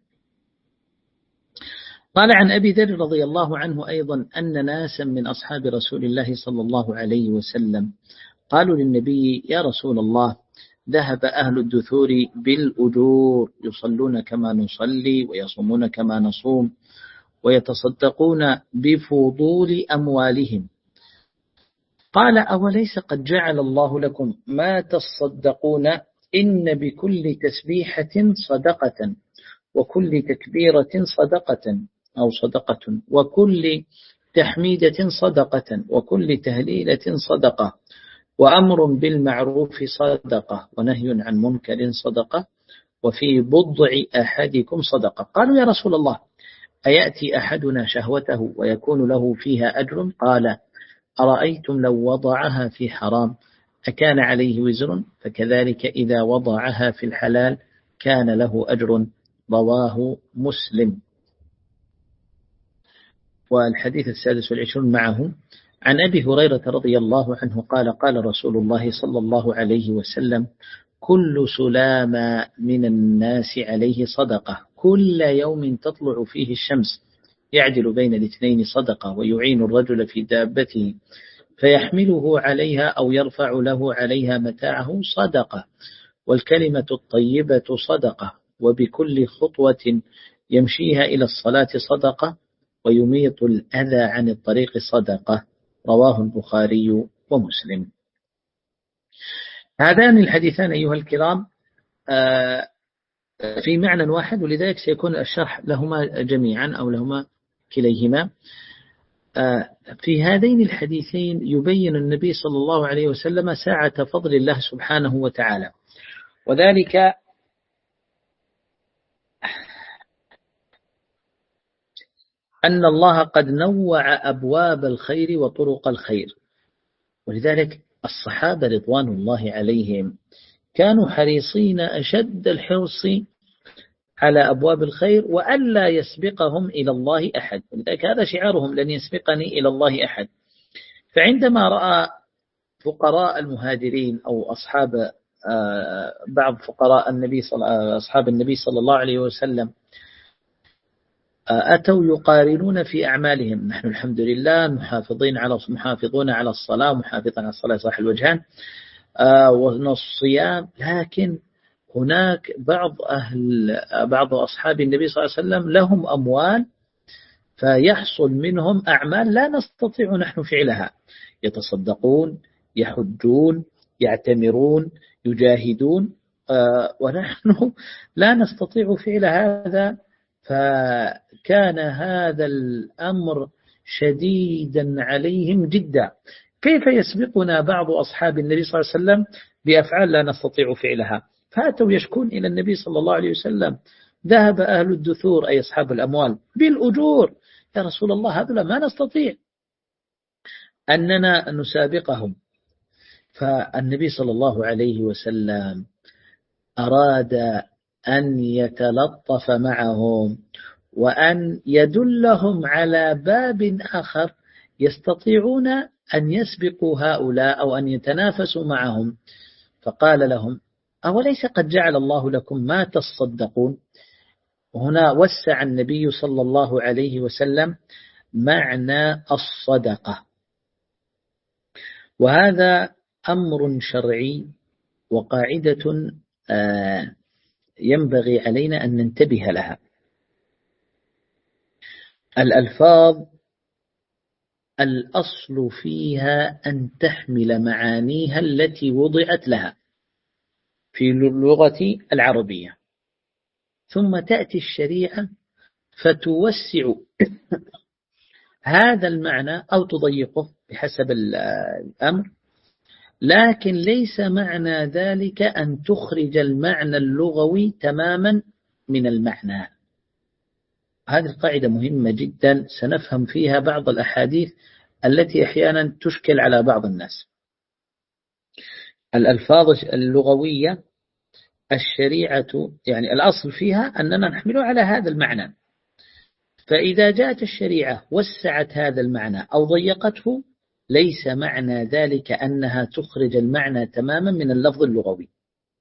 قال عن أبي ذر رضي الله عنه أيضا أن ناسا من أصحاب رسول الله صلى الله عليه وسلم قالوا للنبي: يا رسول الله، ذهب أهل الدثور بالأجور يصلون كما نصلي ويصومون كما نصوم ويتصدقون بفضول أموالهم. قال: أوليس قد جعل الله لكم ما تصدقون؟ إن بكل تسبيحة صدقة، وكل تكبيرة صدقة أو صدقة، وكل تحميدة صدقة، وكل تهليلة صدقة، وأمر بالمعروف صدقة، ونهي عن منكر صدقة، وفي بضع أحدكم صدقة. قالوا: يا رسول الله، أيأتي أحدنا شهوته ويكون له فيها أجر؟ قال: أرأيتم لو وضعها في حرام أكان عليه وزر؟ فكذلك إذا وضعها في الحلال كان له أجر. رواه مسلم. والحديث السادس والعشرون معه عن أبي هريرة رضي الله عنه قال: قال رسول الله صلى الله عليه وسلم: كل سلام من الناس عليه صدقة، كل يوم تطلع فيه الشمس يعدل بين الاثنين صدقة، ويعين الرجل في دابته فيحمله عليها أو يرفع له عليها متاعه صدقة، والكلمة الطيبة صدقة، وبكل خطوة يمشيها إلى الصلاة صدقة، ويميط الأذى عن الطريق صدقة. رواه البخاري ومسلم. هذان الحديثان أيها الكرام في معنى واحد، ولذلك سيكون الشرح لهما جميعا أو لهما كليهما. في هذين الحديثين يبين النبي صلى الله عليه وسلم ساعة فضل الله سبحانه وتعالى، وذلك أن الله قد نوع أبواب الخير وطرق الخير، ولذلك الصحابة رضوان الله عليهم كانوا حريصين أشد الحرص على أبواب الخير وألا يسبقهم إلى الله أحد، ولذلك هذا شعارهم: لن يسبقني إلى الله أحد. فعندما رأى فقراء المهاجرين أو أصحاب بعض فقراء النبي صلى أصحاب النبي صلى الله عليه وسلم أتوا يقارنون في أعمالهم. نحن الحمد لله محافظين على محافظون على الصلاة، محافظون على الصلاة صح الوجهان والصيام، لكن هناك بعض أهل بعض أصحاب النبي صلى الله عليه وسلم لهم أموال فيحصل منهم أعمال لا نستطيع نحن فعلها، يتصدقون، يحجون، يعتمرون، يجاهدون، ونحن لا نستطيع فعل هذا. فكان هذا الأمر شديدا عليهم جدا. كيف يسبقنا بعض أصحاب النبي صلى الله عليه وسلم بأفعال لا نستطيع فعلها؟ فأتوا يشكون إلى النبي صلى الله عليه وسلم. ذهب أهل الدثور أي أصحاب الأموال بالأجور، يا رسول الله هذا ما نستطيع أننا نسابقهم. فالنبي صلى الله عليه وسلم أراد أن يتلطف معهم وأن يدلهم على باب آخر يستطيعون أن يسبقوا هؤلاء أو أن يتنافسوا معهم. فقال لهم: أوليس قد جعل الله لكم ما تصدقون؟ وهنا وسع النبي صلى الله عليه وسلم معنى الصدقة، وهذا أمر شرعي وقاعدة ينبغي علينا أن ننتبه لها. الألفاظ الأصل فيها أن تحمل معانيها التي وضعت لها في اللغة العربية، ثم تأتي الشريعة فتوسع هذا المعنى أو تضيقه بحسب الأمر، لكن ليس معنى ذلك أن تخرج المعنى اللغوي تماما من المعنى. هذه القاعدة مهمة جدا، سنفهم فيها بعض الأحاديث التي أحيانا تشكل على بعض الناس. الألفاظ اللغوية الشريعة يعني الأصل فيها أننا نحمله على هذا المعنى، فإذا جاءت الشريعة وسعت هذا المعنى أو ضيقته ليس معنى ذلك أنها تخرج المعنى تماما من اللفظ اللغوي.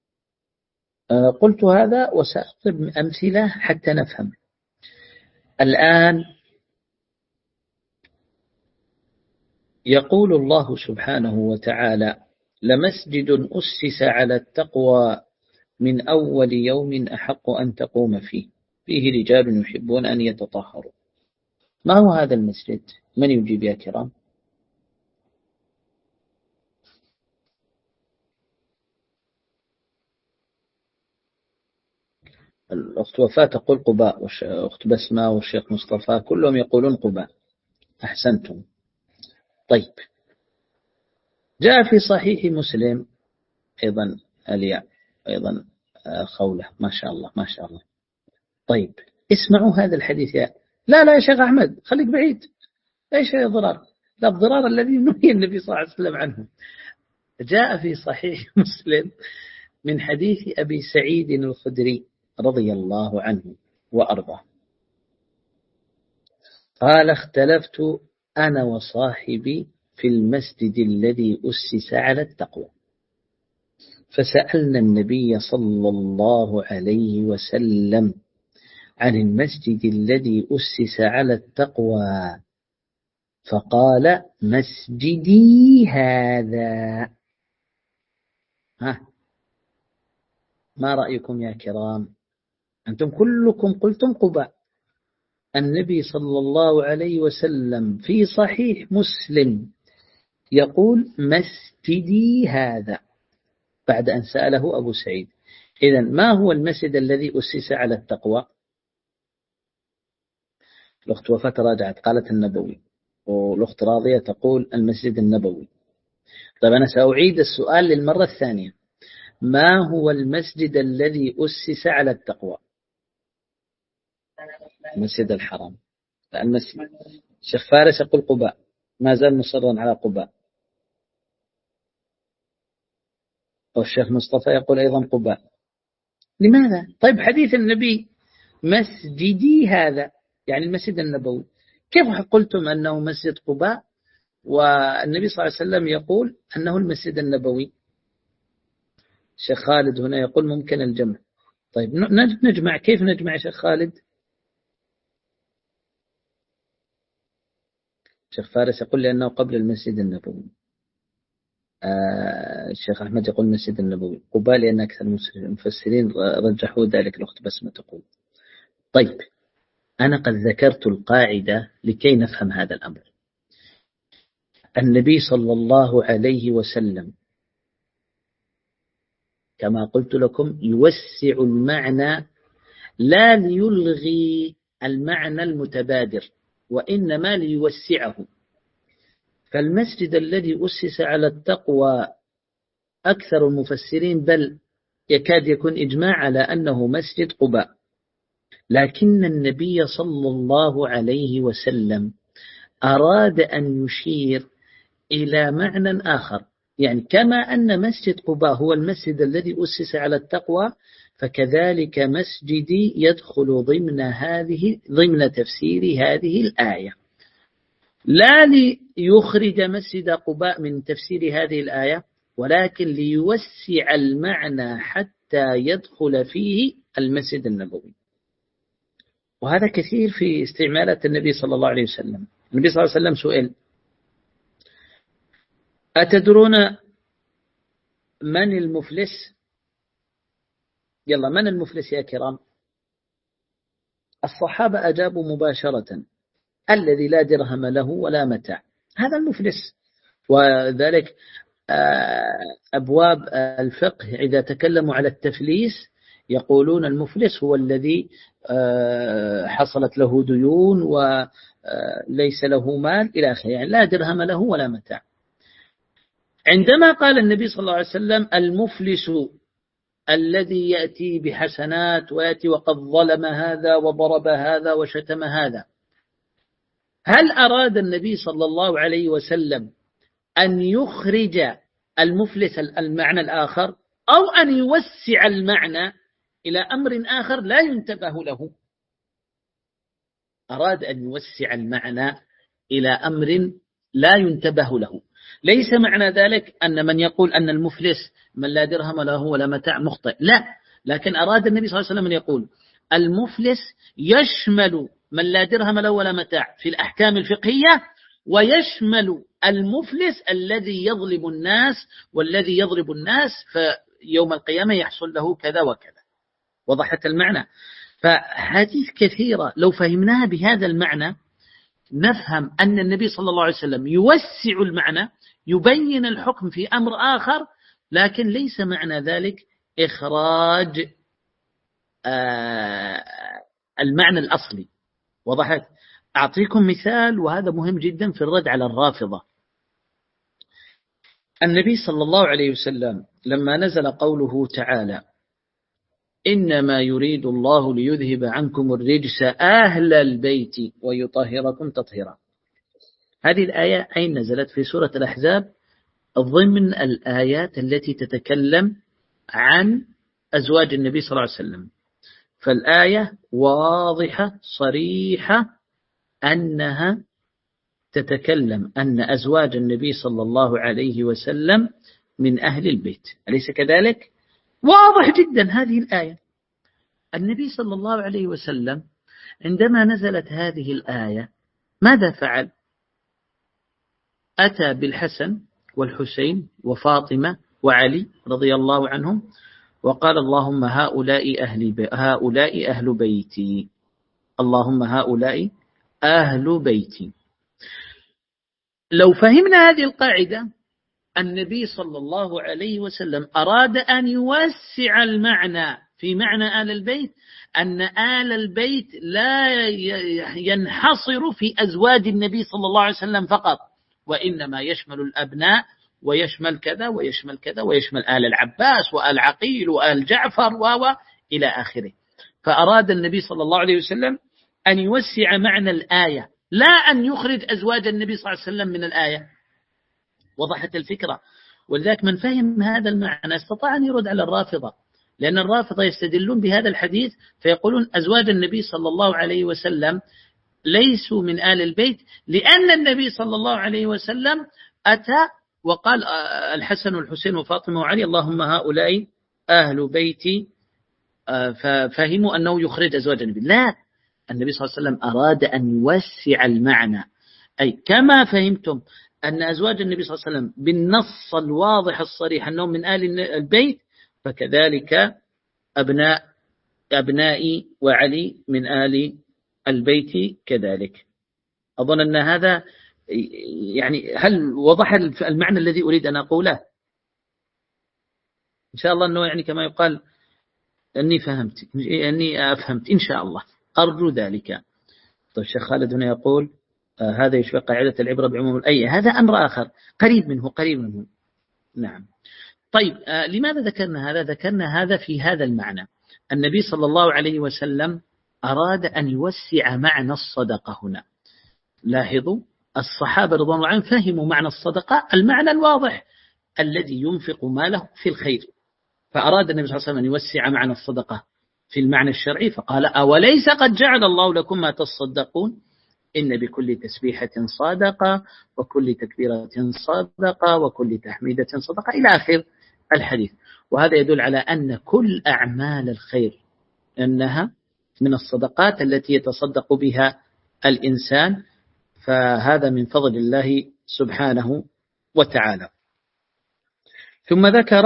قلت هذا وسأضرب أمثلة حتى نفهم. الآن يقول الله سبحانه وتعالى: لمسجد أسس على التقوى من أول يوم أحق أن تقوم فيه فيه رجال يحبون أن يتطهروا. ما هو هذا المسجد؟ من يجيب يا كرام؟ الأخت وفاة تقول قباء، والأخت بسمة والشيخ مصطفى كلهم يقولون قباء. أحسنتم. طيب، جاء في صحيح مسلم أيضا الياء أيضا خولة، ما شاء الله ما شاء الله. طيب اسمعوا هذا الحديث يا لا لا يا شيخ أحمد خليك بعيد، إيش هي الضرار؟ لا الضرار الذي نهي النبي صلى الله عليه وسلم عنه. جاء في صحيح مسلم من حديث أبي سعيد الخدري رضي الله عنه وأرضاه قال: اختلفت أنا وصاحبي في المسجد الذي أسس على التقوى، فسألنا النبي صلى الله عليه وسلم عن المسجد الذي أسس على التقوى، فقال: مسجدي هذا. ها، ما رأيكم يا كرام؟ أنتم كلكم قلتم قباء. النبي صلى الله عليه وسلم في صحيح مسلم يقول: مسجدي هذا، بعد أن سأله أبو سعيد. إذن ما هو المسجد الذي أسس على التقوى؟ الأخت وفاة راجعت قالت النبوي، والأخت راضية تقول المسجد النبوي. طيب أنا سأعيد السؤال للمرة الثانية: ما هو المسجد الذي أسس على التقوى؟ مسجد الحرام. المسجد الشيخ فارس يقول قباء، ما زال مصرا على قباء. والشيخ مصطفى يقول أيضا قباء. لماذا؟ طيب حديث النبي مسجدي هذا يعني المسجد النبوي، كيف قلتم أنه مسجد قباء والنبي صلى الله عليه وسلم يقول أنه المسجد النبوي؟ شيخ خالد هنا يقول ممكن الجمع. طيب نجمع، كيف نجمع شيخ خالد؟ الشيخ فارس يقول لأنه قبل المسجد النبوي. آه الشيخ أحمد يقول المسجد النبوي. قباء لأن أكثر المفسرين رجحوا ذلك، الأخت بسمة تقول. طيب، أنا قد ذكرت القاعدة لكي نفهم هذا الأمر. النبي صلى الله عليه وسلم كما قلت لكم يوسع المعنى لا ليلغي المعنى المتبادر، وإنما ليوسعه. فالمسجد الذي أسس على التقوى أكثر المفسرين بل يكاد يكون إجماع على أنه مسجد قباء، لكن النبي صلى الله عليه وسلم أراد أن يشير إلى معنى آخر. يعني كما أن مسجد قباء هو المسجد الذي أسس على التقوى، فكذلك مسجدي يدخل ضمن هذه ضمن تفسير هذه الآية، لا ليخرج مسجد قباء من تفسير هذه الآية، ولكن ليوسع المعنى حتى يدخل فيه المسجد النبوي. وهذا كثير في استعمالات النبي صلى الله عليه وسلم. النبي صلى الله عليه وسلم سئل: أتدرون من المفلس؟ يلا، من المفلس يا كرام؟ الصحابة أجابوا مباشرة: الذي لا درهم له ولا متاع، هذا المفلس. وذلك أبواب الفقه إذا تكلموا على التفليس يقولون المفلس هو الذي حصلت له ديون وليس له مال إلى آخره، يعني لا درهم له ولا متاع. عندما قال النبي صلى الله عليه وسلم المفلس الذي يأتي بحسنات ويأتي وقد ظلم هذا وضرب هذا وشتم هذا، هل أراد النبي صلى الله عليه وسلم أن يخرج المفلس المعنى الآخر، أو أن يوسع المعنى إلى أمر آخر لا ينتبه له؟ أراد أن يوسع المعنى إلى أمر لا ينتبه له. ليس معنى ذلك أن من يقول أن المفلس من لا درهم له ولا متاع مخطئ، لا، لكن أراد النبي صلى الله عليه وسلم أن يقول المفلس يشمل من لا درهم له ولا متاع في الأحكام الفقهية، ويشمل المفلس الذي يظلم الناس والذي يضرب الناس فيوم القيامة يحصل له كذا وكذا. وضحت المعنى؟ فحديث كثيرة لو فهمناها بهذا المعنى نفهم أن النبي صلى الله عليه وسلم يوسع المعنى، يبين الحكم في أمر آخر، لكن ليس معنى ذلك إخراج آه المعنى الأصلي. وضحت؟ أعطيكم مثال، وهذا مهم جدا في الرد على الرافضة. النبي صلى الله عليه وسلم لما نزل قوله تعالى إنما يريد الله ليذهب عنكم الرجس أهل البيت ويطهركم تطهيرا، هذه الآية أين نزلت؟ في سورة الأحزاب، ضمن الآيات التي تتكلم عن أزواج النبي صلى الله عليه وسلم. فالآية واضحة صريحة أنها تتكلم أن أزواج النبي صلى الله عليه وسلم من أهل البيت، أليس كذلك؟ واضح جدا هذه الآية. النبي صلى الله عليه وسلم عندما نزلت هذه الآية ماذا فعل؟ أتى بالحسن والحسين وفاطمة وعلي رضي الله عنهم وقال اللهم هؤلاء أهل بي... هؤلاء أهل بيتي، اللهم هؤلاء أهل بيتي. لو فهمنا هذه القاعدة، النبي صلى الله عليه وسلم أراد أن يوسع المعنى في معنى آل البيت، أن آل البيت لا ينحصر في أزواج النبي صلى الله عليه وسلم فقط، وإنما يشمل الأبناء ويشمل كذا ويشمل كذا ويشمل آل العباس وآل عقيل وآل جعفر وإلى آخره. فأراد النبي صلى الله عليه وسلم أن يوسع معنى الآية، لا أن يخرج أزواج النبي صلى الله عليه وسلم من الآية. وضحت الفكرة؟ ولذلك من فهم هذا المعنى استطاع أن يرد على الرافضة، لأن الرافضة يستدلون بهذا الحديث فيقولون أزواج النبي صلى الله عليه وسلم ليسوا من آل البيت، لأن النبي صلى الله عليه وسلم أتى وقال الحسن والحسين وفاطمة وعلي اللهم هؤلاء أهل بيتي، ففهموا أنه يخرج أزواج النبي. لا، النبي صلى الله عليه وسلم أراد أن يوسع المعنى، أي كما فهمتم أن أزواج النبي صلى الله عليه وسلم بالنص الواضح الصريح أنهم من آل البيت، فكذلك أبناء أبنائي وعلي من آل البيت كذلك. أظن أن هذا يعني هل وضح المعنى الذي أريد أن أقوله؟ إن شاء الله أنه يعني كما يقال أني فهمت أني أفهمت إن شاء الله، أرجو ذلك. طيب الشيخ خالد هنا يقول آه هذا يشبه قاعدة العبرة بعموم الآية، هذا أمر آخر قريب منه قريب منه. نعم. طيب آه لماذا ذكرنا هذا؟ ذكرنا هذا في هذا المعنى. النبي صلى الله عليه وسلم أراد أن يوسع معنى الصدقة هنا. لاحظوا الصحابة رضوان الله عنهم فهموا معنى الصدقة المعنى الواضح الذي ينفق ماله في الخير، فأراد النبي صلى الله عليه وسلم أن يوسع معنى الصدقة في المعنى الشرعي، فقال أوليس قد جعل الله لكم ما تصدقون إن بكل تسبيحة صدقة وكل تكبيرة صدقة وكل تحميدة صدقة إلى آخر الحديث. وهذا يدل على أن كل أعمال الخير أنها من الصدقات التي يتصدق بها الإنسان، فهذا من فضل الله سبحانه وتعالى. ثم ذكر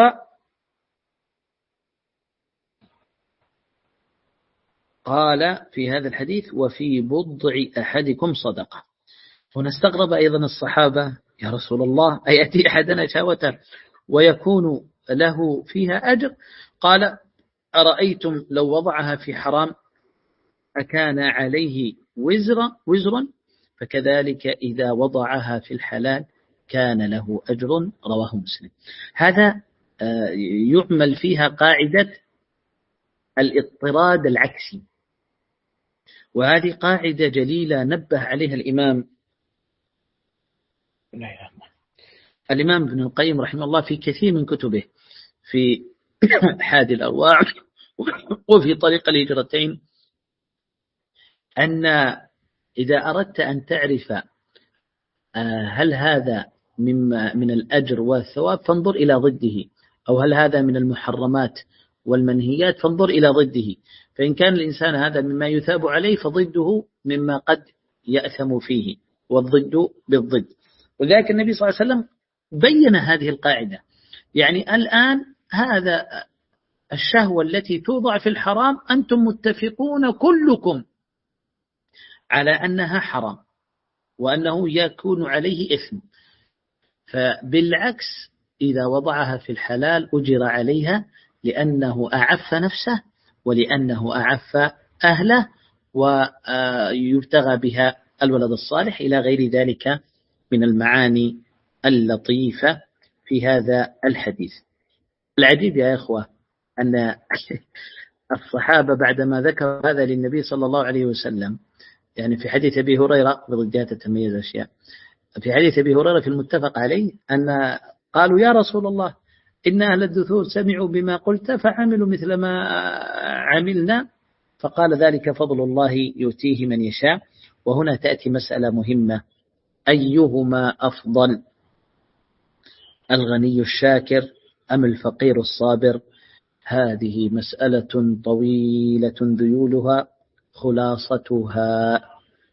قال في هذا الحديث وفي بضع أحدكم صدقة. ونستغرب أيضا الصحابة يا رسول الله أيأتي أحدنا شهوته ويكون له فيها أجر؟ قال أرأيتم لو وضعها في حرام أكان عليه وزر وزر فكذلك إذا وضعها في الحلال كان له أجر، رواه مسلم. هذا يعمل فيها قاعدة الاضطراد العكسي، وهذه قاعدة جليلة نبه عليها الإمام الإمام ابن القيم رحمه الله في كثير من كتبه، في حادي الأرواح وفي طريق الهجرتين، أن إذا أردت أن تعرف هل هذا مما من الأجر والثواب فانظر إلى ضده، أو هل هذا من المحرمات والمنهيات فانظر إلى ضده، فإن كان الإنسان هذا مما يثاب عليه فضده مما قد يأثم فيه، والضد بالضد. وذلك النبي صلى الله عليه وسلم بين هذه القاعدة. يعني الآن هذا الشهوة التي توضع في الحرام أنتم متفقون كلكم على أنها حرام وأنه يكون عليه إثم، فبالعكس إذا وضعها في الحلال أجر عليها لأنه أعف نفسه ولأنه أعف أهله ويبتغى بها الولد الصالح إلى غير ذلك من المعاني اللطيفة في هذا الحديث. العجيب يا إخوة أن الصحابة بعدما ذكر هذا للنبي صلى الله عليه وسلم، يعني في حديث أبي هريرة بضدها تتميز أشياء، في حديث أبي هريرة في المتفق عليه أن قالوا يا رسول الله إن أهل الدثور سمعوا بما قلت فعملوا مثل ما عملنا، فقال ذلك فضل الله يؤتيه من يشاء. وهنا تأتي مسألة مهمة، أيهما أفضل، الغني الشاكر أم الفقير الصابر؟ هذه مسألة طويلة ذيولها، خلاصتها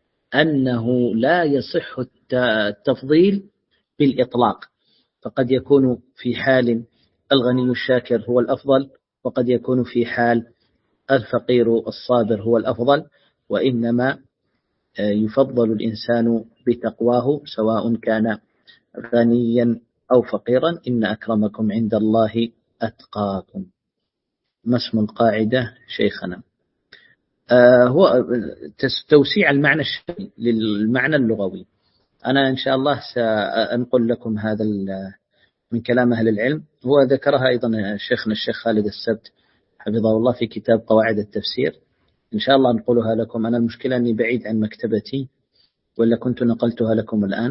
أنه لا يصح التفضيل بالإطلاق، فقد يكون في حال الغني الشاكر هو الأفضل، وقد يكون في حال الفقير الصابر هو الأفضل، وإنما يفضل الإنسان بتقواه سواء كان غنيا أو فقيرا، إن أكرمكم عند الله أتقاكم. ما اسم القاعدة شيخنا؟ آه هو توسيع المعنى الشرعي للمعنى اللغوي. أنا إن شاء الله سأنقل لكم هذا من كلام أهل العلم، هو ذكرها أيضا شيخنا الشيخ خالد السبت حفظه الله في كتاب قواعد التفسير، إن شاء الله أنقلها لكم. أنا المشكلة أني بعيد عن مكتبتي، ولا كنت نقلتها لكم الآن.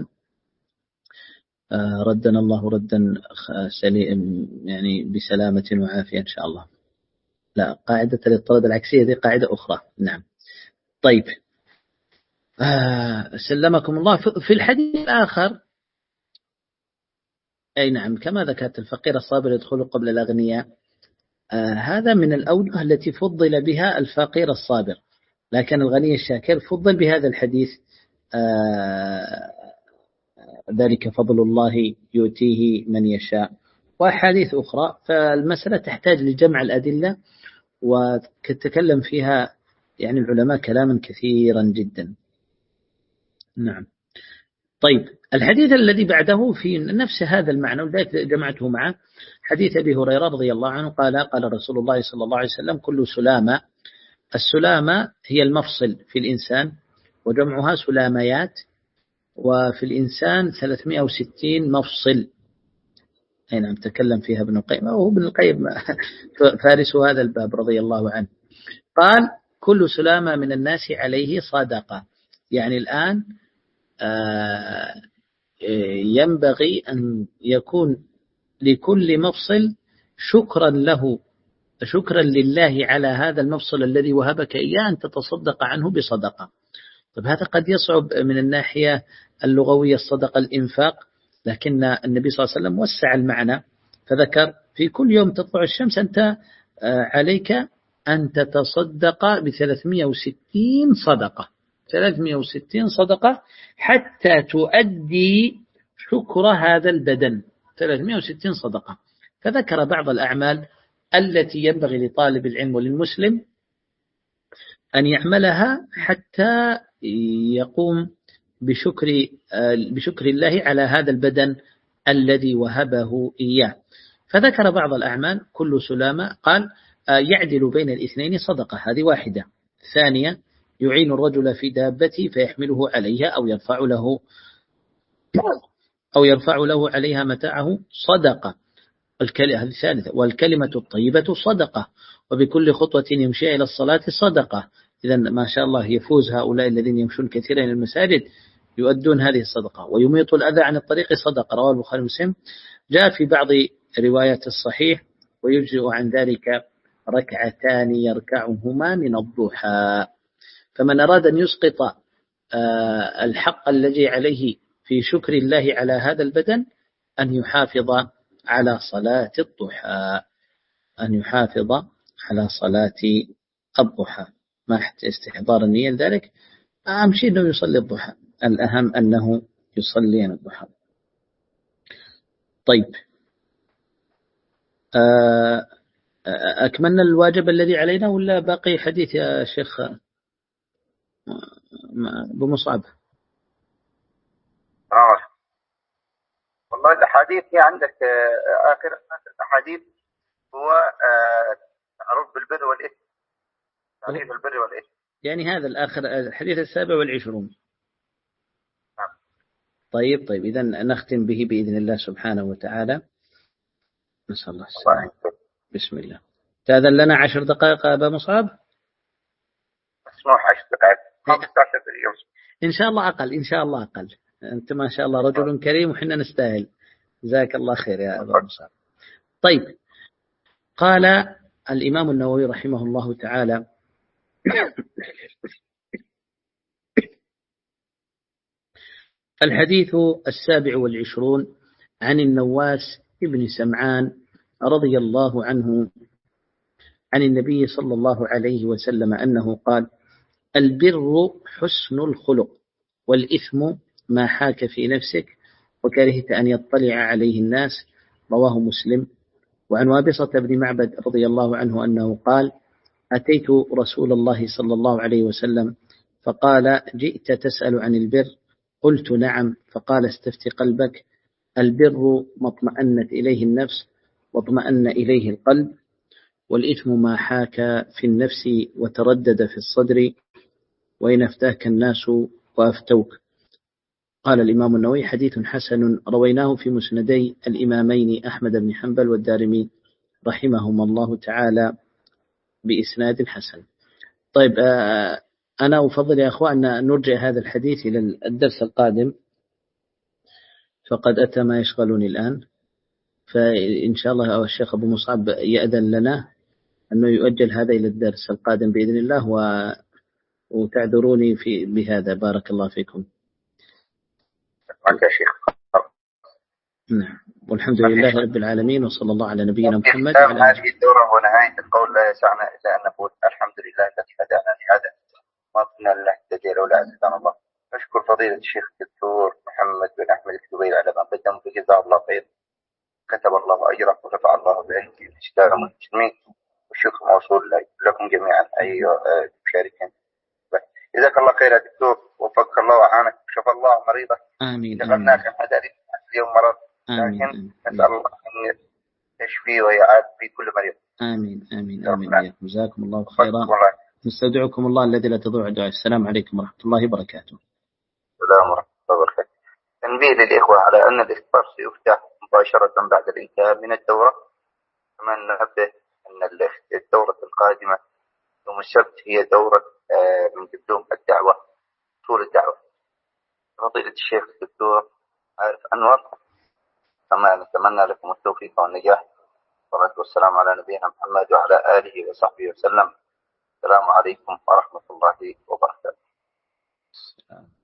آه ردنا الله ردا سليم يعني بسلامة وعافية إن شاء الله. لا، قاعدة الاضطراد العكسية ذي قاعدة أخرى. نعم. طيب آه سلمكم الله. في الحديث الآخر أي نعم كما ذكرت الفقير الصابر يدخل قبل الأغنياء، آه هذا من الأوجه التي فضل بها الفقير الصابر، لكن الغني الشاكر فضل بهذا الحديث آه ذلك فضل الله يؤتيه من يشاء، وأحاديث أخرى. فالمسألة تحتاج لجمع الأدلة، وتتكلم فيها يعني العلماء كلاما كثيرا جدا. نعم. طيب، الحديث الذي بعده في نفس هذا المعنى، وذلك جمعته معه حديث أبي هريرة رضي الله عنه قال قال رسول الله صلى الله عليه وسلم: كل سلامة. السلامة هي المفصل في الإنسان، وجمعها سلاميات، وفي الإنسان ثلاثمائة وستين مفصل. أي نعم، تكلم فيها ابن القيم، وهو ابن القيم فارس هذا الباب رضي الله عنه. قال: كل سلامة من الناس عليه صدقة. يعني الآن ينبغي أن يكون لكل مفصل شكرا له، شكرا لله على هذا المفصل الذي وهبك إياه، أن تتصدق عنه بصدقة. طيب، هذا قد يصعب من الناحية اللغوية، الصدقة الإنفاق، لكن النبي صلى الله عليه وسلم وسع المعنى فذكر: في كل يوم تطلع الشمس أنت عليك أن تتصدق بثلاثمائة وستين صدقة، ثلاثمائة وستين صدقة حتى تؤدي شكر هذا البدن، ثلاثمائة وستين صدقة. فذكر بعض الأعمال التي ينبغي لطالب العلم وللمسلم أن يعملها حتى يقوم بشكر بشكر الله على هذا البدن الذي وهبه إياه. فذكر بعض الأعمال: كل سلامة قال يعدل بين الاثنين صدقة، هذه واحدة. ثانية: يعين الرجل في دابته فيحمله عليها أو يرفع له أو يرفع له عليها متاعه، صدقة. الكلمة الثالثة: والكلمة الطيبة صدقة، وبكل خطوة يمشي إلى الصلاة صدقة. إذا ما شاء الله يفوز هؤلاء الذين يمشون كثيرا إلى المساجد يؤدون هذه الصدقة. ويميط الأذى عن الطريق صدقة، رواه البخاري ومسلم. جاء في بعض روايات الصحيح: ويجزئ عن ذلك ركعتان يركعهما من الضحى. فمن أراد أن يسقط الحق الذي عليه في شكر الله على هذا البدن أن يحافظ على صلاة الضحى، أن يحافظ على صلاة الضحى مع استحضار النية لذلك. أهم شيء أنه يصلي الضحى، الأهم أنه يصلي الضحى. طيب، أكملنا الواجب الذي علينا ولا باقي حديث يا شيخ أبو مصعب؟ آه. والله الأحاديث هي عندك آخر الأحاديث هو عرض بالبر والإثم، تعريف البر والإثم، يعني هذا الآخر الحديث السابع والعشرون. نعم. طيب طيب إذا نختم به بإذن الله سبحانه وتعالى. نسأل الله السلامة. بسم الله. تأذن لنا عشر دقائق أبا مصعب؟ مسموح عشر دقائق، خمسة عشر اليوم إن شاء الله أقل، إن شاء الله أقل. أنت ما شاء الله رجل كريم وحنا نستاهل. جزاك الله خير يا أبا مصعب. طيب، قال الإمام النووي رحمه الله تعالى: الحديث السابع والعشرون عن النواس ابن سمعان رضي الله عنه عن النبي صلى الله عليه وسلم أنه قال: البر حسن الخلق، والإثم ما حاك في نفسك وكرهت أن يطلع عليه الناس. رواه مسلم. وعن وابصة بن معبد رضي الله عنه أنه قال: أتيت رسول الله صلى الله عليه وسلم فقال: جئت تسأل عن البر؟ قلت: نعم. فقال: استفت قلبك، البر ما اطمأنت إليه النفس واطمأن إليه القلب، والإثم ما حاك في النفس وتردد في الصدر، وإن أفتاك الناس وأفتوك. قال الإمام النووي: حديث حسن رويناه في مسندي الإمامين أحمد بن حنبل والدارمي رحمهما الله تعالى بإسناد حسن. طيب، أنا أفضل يا أخوان أن نرجع هذا الحديث إلى الدرس القادم، فقد أتى ما يشغلني الآن. فإن شاء الله الشيخ أبو مصعب يأذن لنا أنه يؤجل هذا إلى الدرس القادم بإذن الله، و... وتعذروني في بهذا. بارك الله فيكم. معك يا شيخ. نعم، والحمد لله رب العالمين، وصلى الله على نبينا محمد وعلى هذه الدورة ونهاية القول لا يسعنا إلا أن نقول الحمد لله الذي هدانا لهذا، ما كنا لنهتدي لولا أن هدانا الله. نشكر فضيلة الشيخ الدكتور محمد محمد بن أحمد الكبير على ما قدم، فجزاه الله خير، كتب الله أجره ورفع الله به الإسلام والمسلمين، والشكر موصول لكم جميعا أيها المشاركين. جزاك الله خير يا دكتور، وفقك الله وعانك، وشفى الله مريضك. آمين شغلناك آمين عن هذا اليوم مرض، آمين لكن آمين نسأل الله أن يشفي ويعافي كل مريض. آمين آمين يا آمين رب. وإياكم. جزاكم الله وفقك خيرا. والله. نستودعكم الله الذي لا تضيع دعاء. السلام عليكم ورحمة الله وبركاته. السلام ورحمة الله وبركاته. تنبيه للإخوة على أن الإفطار سيفتح مباشرة بعد الانتهاء من الدورة. كما ننبه أن الدورة القادمة يوم السبت هي دورة من دبلوم الدعوة، طول الدعوة، فضيلة الشيخ الدكتور عارف أنور. كما نتمنى لكم التوفيق والنجاح، والصلاة والسلام على نبينا محمد وعلى آله وصحبه وسلم. السلام عليكم ورحمة الله وبركاته.